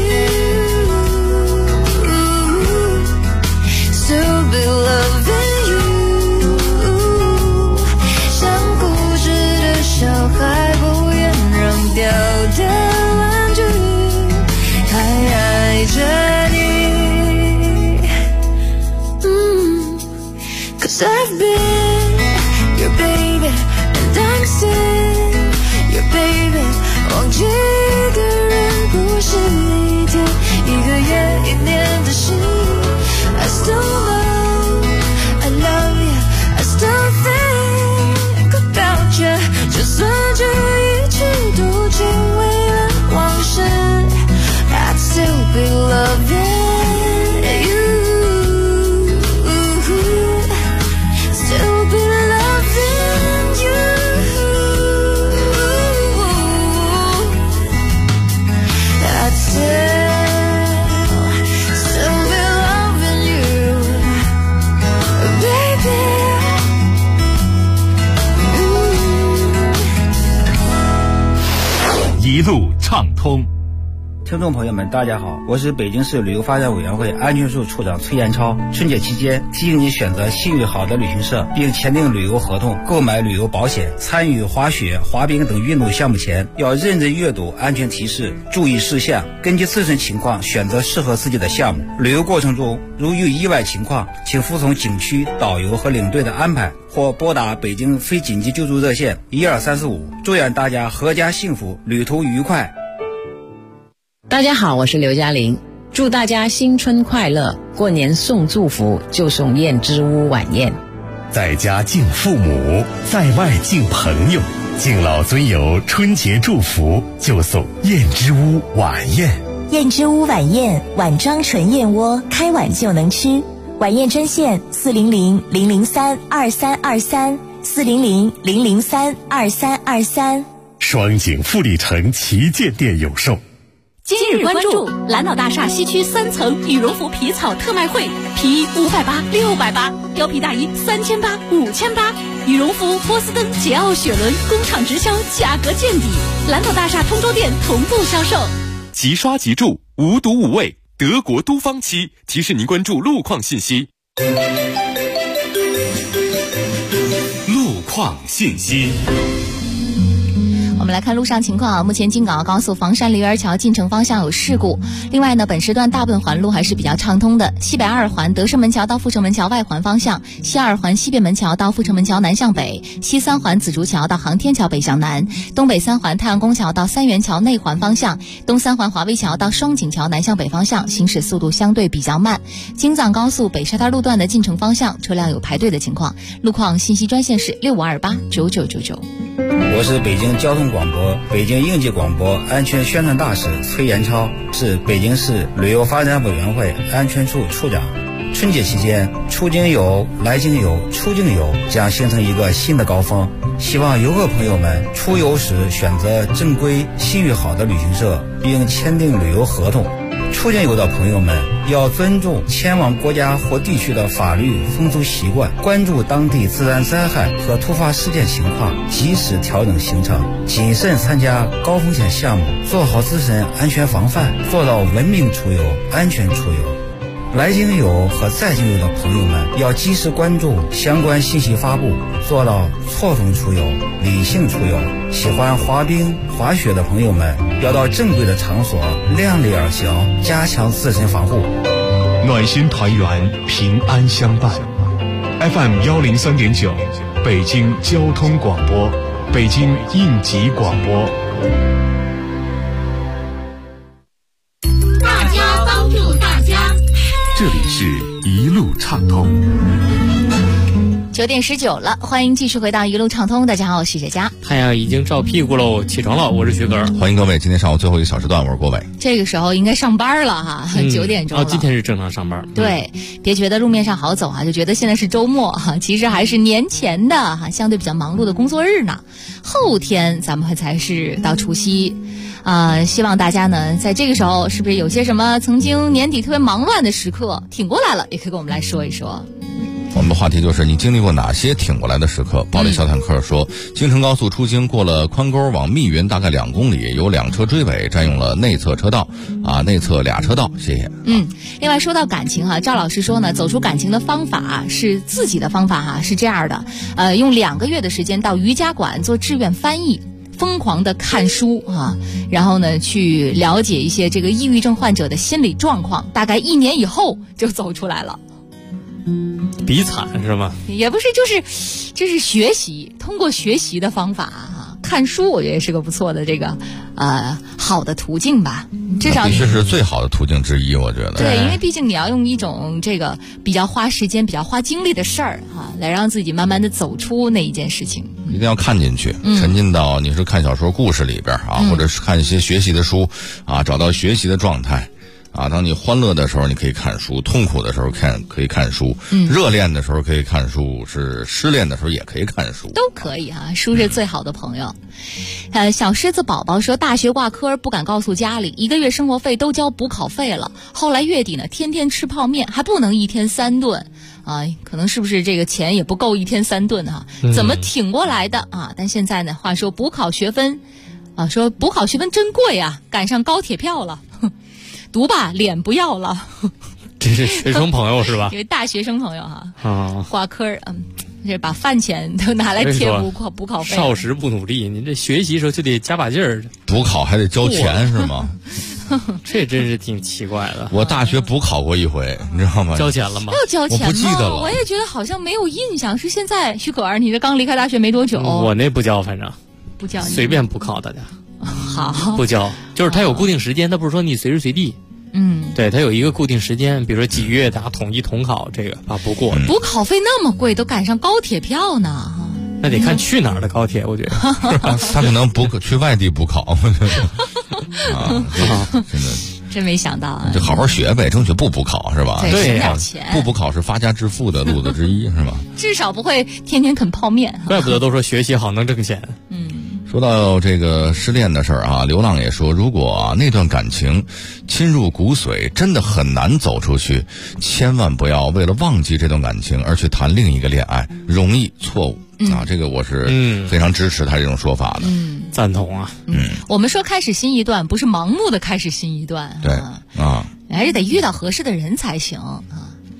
you，still be loving you， 像固执的小孩不愿扔掉的玩具，还爱着你。Cause I've been your baby and I'm still your baby， 忘记一个人不是一天一个月一年的事。I still know I love you， I still think about you， 就算这一切都成为了往事， I'd still be loving you，still be loving you，I'd still be loving you，baby。 一路畅通。 听众朋友们，大家好，我是北京市旅游发展委员会安全处处长崔延超。春节期间，提醒你选择信誉好的旅行社，并签订旅游合同，购买旅游保险。参与滑雪、滑冰等运动项目前，要认真阅读安全提示，注意事项，根据自身情况选择适合自己的项目。旅游过程中，如遇意外情况，请服从景区导游和领队的安排，或拨打北京非紧急救助热线12345。祝愿大家阖家幸福，旅途愉快。 大家好，我是刘嘉玲，祝大家新春快乐，过年送祝福就送燕之屋晚宴。 在家敬父母，在外敬朋友，敬老尊友春节祝福就送燕之屋晚宴。 燕之屋晚宴，碗装纯燕窝，开碗就能吃。晚宴专线400-003-2323，400-003-2323。 双井富力城旗舰店有售。 今日关注蓝岛大厦西区3层羽绒服皮草特卖会，皮衣580、680，貂皮大衣3800、5800，羽绒服波司登、捷奥雪伦工厂直销，价格见底。蓝岛大厦通州店同步销售。 即刷即住，无毒无味，德国都方漆提示您关注路况信息。 路况信息。 们来看路上情况啊。目前京港澳高速房山梨园桥进城方向有事故。另外呢，本时段大部分环路还是比较畅通的。西北二环德胜门桥到阜成门桥外环方向，西二环西便门桥到阜成门桥南向北，西三环紫竹桥到航天桥北向南，东北三环太阳宫桥到三元桥内环方向，东三环华威桥到双井桥南向北方向行驶速度相对比较慢。京藏高速北沙滩路段的进城方向车辆有排队的情况。路况信息专线是65289999。 我是北京交通广播、北京应急广播安全宣传大使崔延超，是北京市旅游发展委员会安全处处长。春节期间，出京游、来京游、出境游将形成一个新的高峰。希望游客朋友们出游时选择正规、信誉好的旅行社，并签订旅游合同。出境游的朋友们要尊重前往国家或地区的法律风俗习惯，关注当地自然灾害和突发事件情况，及时调整行程，谨慎参加高风险项目，做好自身安全防范，做到文明出游、安全出游。来京游和在京游的朋友们要及时关注相关信息发布，做到错峰出游、理性出游。喜欢滑冰、滑雪的朋友们要到正规的场所，量力而行，加强自身防护。 暖心团圆，平安相伴。FM 103.9，北京交通广播，北京应急广播。 大家帮助大家。 这里是一路畅通。 9点19了，欢迎继续回到一路畅通。大家好，我是雪佳。 太阳已经照屁股喽，起床了，我是徐哥。 欢迎各位，今天上午最后一个小时段，我是郭伟。 这个时候应该上班了哈，9点钟了。 今天是正常上班。 对，别觉得路面上好走啊，就觉得现在是周末哈，其实还是年前的哈，相对比较忙碌的工作日呢。后天咱们才是到除夕。希望大家呢在这个时候是不是有些什么曾经年底特别忙乱的时刻挺过来了，也可以跟我们来说一说。 我们的话题就是你经历过哪些挺过来的时刻。保利小坦克说，京承高速出京过了宽沟往密云大概2公里，有2车追尾，占用了内侧车道内侧2车道，谢谢。 另外说到感情赵老师说呢，走出感情的方法是自己的方法是这样的，用2个月的时间到瑜伽馆做志愿翻译，疯狂的看书然后呢去了解一些这个抑郁症患者的心理状况，大概1年以后就走出来了。 比惨是吗？ 也不是，就是学习，通过学习的方法看书，我觉得也是个不错的这个好的途径吧。至少必须是最好的途径之一，我觉得。 对，因为毕竟你要用一种这个比较花时间、比较花精力的事儿来让自己慢慢的走出那一件事情。 一定要看进去，沉浸到你是看小说故事里边或者是看一些学习的书找到学习的状态。当你欢乐的时候你可以看书，痛苦的时候可以看书，热恋的时候可以看书，是失恋的时候也可以看书， 都可以书是最好的朋友。小狮子宝宝说，大学挂科不敢告诉家里，1个月生活费都交补考费了，后来月底呢天天吃泡面，还不能1天3顿可能是不是这个钱也不够1天3顿怎么挺过来的但现在呢，话说补考学分说补考学分真贵赶上高铁票了，读吧，脸不要了。 这是学生朋友是吧？ 因为大学生朋友挂科这把饭钱都拿来贴补考费。 少时不努力，您这学习时候就得加把劲儿。 补考还得交钱是吗？ 这真是挺奇怪的。 我大学补考过一回，你知道吗？ 交钱了吗？ 要交钱吗？ 我不记得了。 我也觉得好像没有印象，是现在许可儿，你这刚离开大学没多久。 我那不交，反正不交， 随便补考大家。 好， 不交，就是他有固定时间，他不是说你随时随地。对，他有一个固定时间，比如说几月大家统一统考，这个不过。 补考费那么贵，都赶上高铁票呢。 那得看去哪儿的高铁，我觉得。 他可能去外地补考，真的。 真没想到就好好学呗，争取不补考是吧？ 对， 不补考是发家致富的路子之一，是吧？ 至少不会天天啃泡面。 怪不得都说学习好能挣钱。 说到这个失恋的事儿流浪也说，如果那段感情侵入骨髓，真的很难走出去，千万不要为了忘记这段感情而去谈另一个恋爱，容易错误。这个我是非常支持他这种说法的。 赞同我们说开始新一段，不是盲目的开始新一段。 对还是得遇到合适的人才行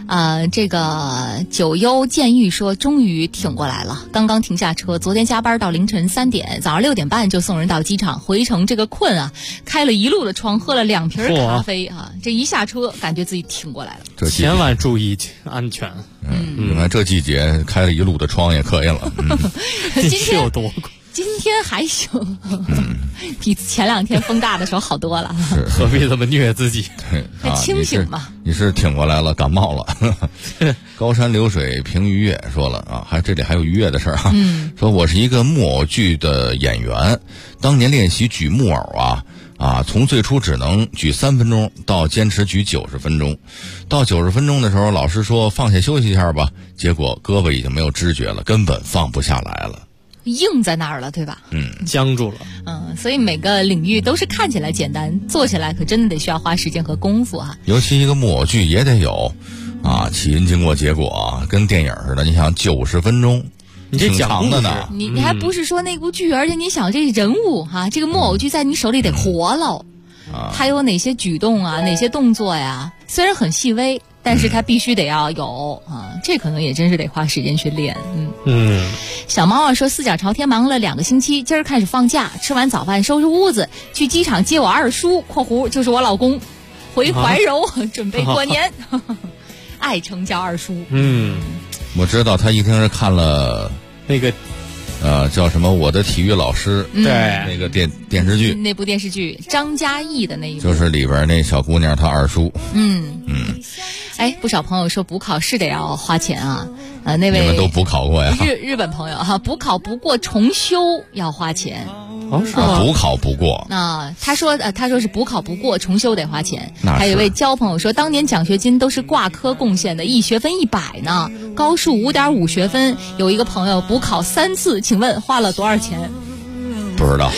这个九幽建玉说终于挺过来了，刚刚停下车，昨天加班到凌晨3点，早上6点半就送人到机场，回程这个困啊，开了一路的窗，喝了2瓶咖啡啊，这一下车感觉自己挺过来了。 千万注意安全。 你看这季节开了一路的窗也可以了。 今天有多今天还行，比前2天风大的时候好多了。 何必这么虐自己？ 还清醒嘛？ 你是挺过来了，感冒了。高山流水平鱼跃说了啊，这里还有鱼跃的事儿啊。说我是一个木偶剧的演员，当年练习举木偶从最初只能举3分钟到坚持举90分钟，到90分钟的时候，老师说放下休息一下吧，结果胳膊已经没有知觉了，根本放不下来了。 硬在那儿了，对吧？ 僵住了。 所以每个领域都是看起来简单，做起来可真的得需要花时间和功夫啊。 尤其一个木偶剧也得有起因经过结果跟电影似的。你想90分钟， 你这挺长的呢。 你还不是说那部剧，而且你想这人物这个木偶剧在你手里得活了。他有哪些举动哪些动作呀？虽然很细微，但是他必须得要有这可能也真是得花时间去练。小猫说4脚朝天忙了2个星期，今儿开始放假，吃完早饭收拾屋子，去机场接我二叔（括弧就是我老公）回怀柔，准备过年。爱称叫二叔。 我知道他一定是看了那个叫什么我的体育老师， 对， 那个电视剧， 那部电视剧张嘉译的那一部， 就是里边那小姑娘她二叔。 不少朋友说补考是得要花钱那位你们都补考过呀？ 日本朋友补考不过重修要花钱。 是吗？补考不过他说是补考不过重修得花钱。还有一位交朋友说，当年奖学金都是挂科贡献的，1学分100呢，高数5.5学分，有一个朋友补考3次，请问花了多少钱？ 不知道。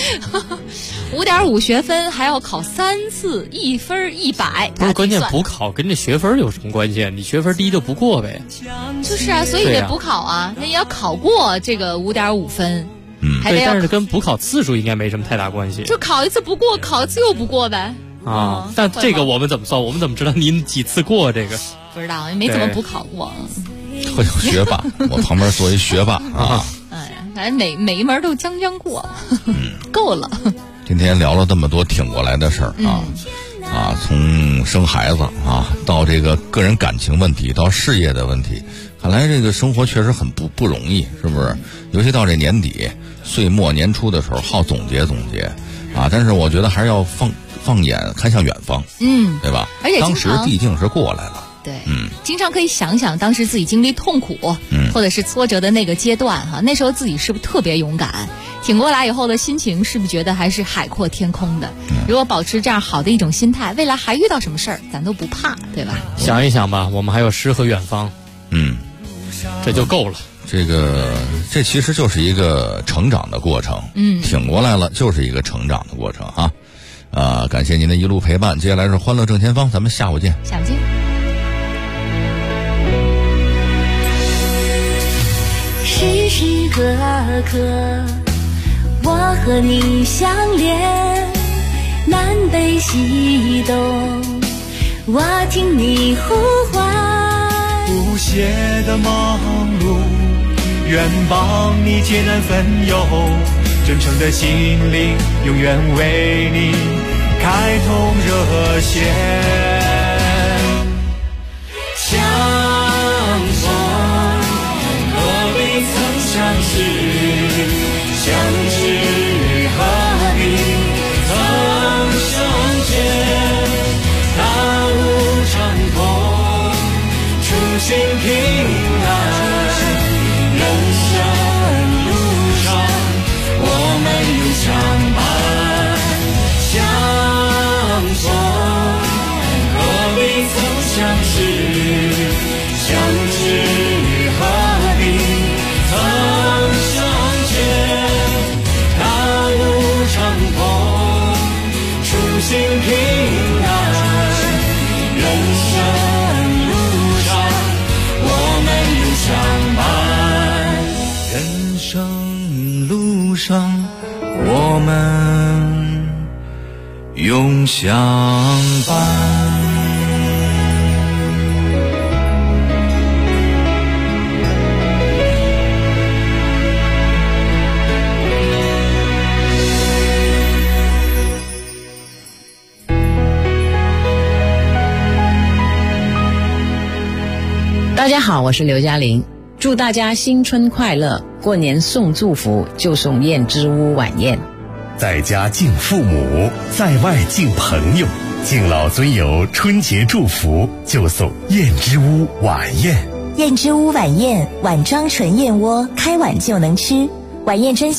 5.5学分还要考3次，1分100。 不是，关键补考跟这学分有什么关系？你学分低就不过呗。 就是所以得补考那也要考过这个5.5分。 对，但是跟补考次数应该没什么太大关系。 就考一次不过，考一次又不过呗。 但这个我们怎么算？我们怎么知道您几次过这个？ 不知道，也没怎么补考过。 特有学霸，我旁边坐一学霸反正每一门都将过，够了。 今天聊了这么多挺过来的事儿从生孩子到这个个人感情问题，到事业的问题，看来这个生活确实很不容易，是不是？尤其到这年底、岁末年初的时候，好总结但是我觉得还是要放眼看向远方，对吧？ 而且当时毕竟是过来了。 对，经常可以想想当时自己经历痛苦，或者是挫折的那个阶段那时候自己是不是特别勇敢？挺过来以后的心情是不是觉得还是海阔天空的？如果保持这样好的一种心态，未来还遇到什么事儿，咱都不怕，对吧？ 想一想吧，我们还有诗和远方，这就够了。 这其实就是一个成长的过程，挺过来了就是一个成长的过程感谢您的一路陪伴，接下来是欢乐正前方，咱们下午见。 下午见。 时时刻刻我和你相连，南北西东我听你呼唤， 不懈的忙碌愿帮你解难分忧，真诚的心灵永远为你开通热线。相逢何必曾相识，相知何必曾相见，大路长空初心平安，人生路上我们永相伴。相逢何必曾相识，相知何必曾相见，大路长空初心平安，人生路上我们永相伴，人生路上我们永相伴。 大家好，我是刘嘉玲，祝大家新春快乐，过年送祝福就送燕之屋晚宴。 在家敬父母，在外敬朋友，敬老尊友春节祝福就送燕之屋晚宴。 燕之屋晚宴，碗装纯燕窝，开碗就能吃。晚宴真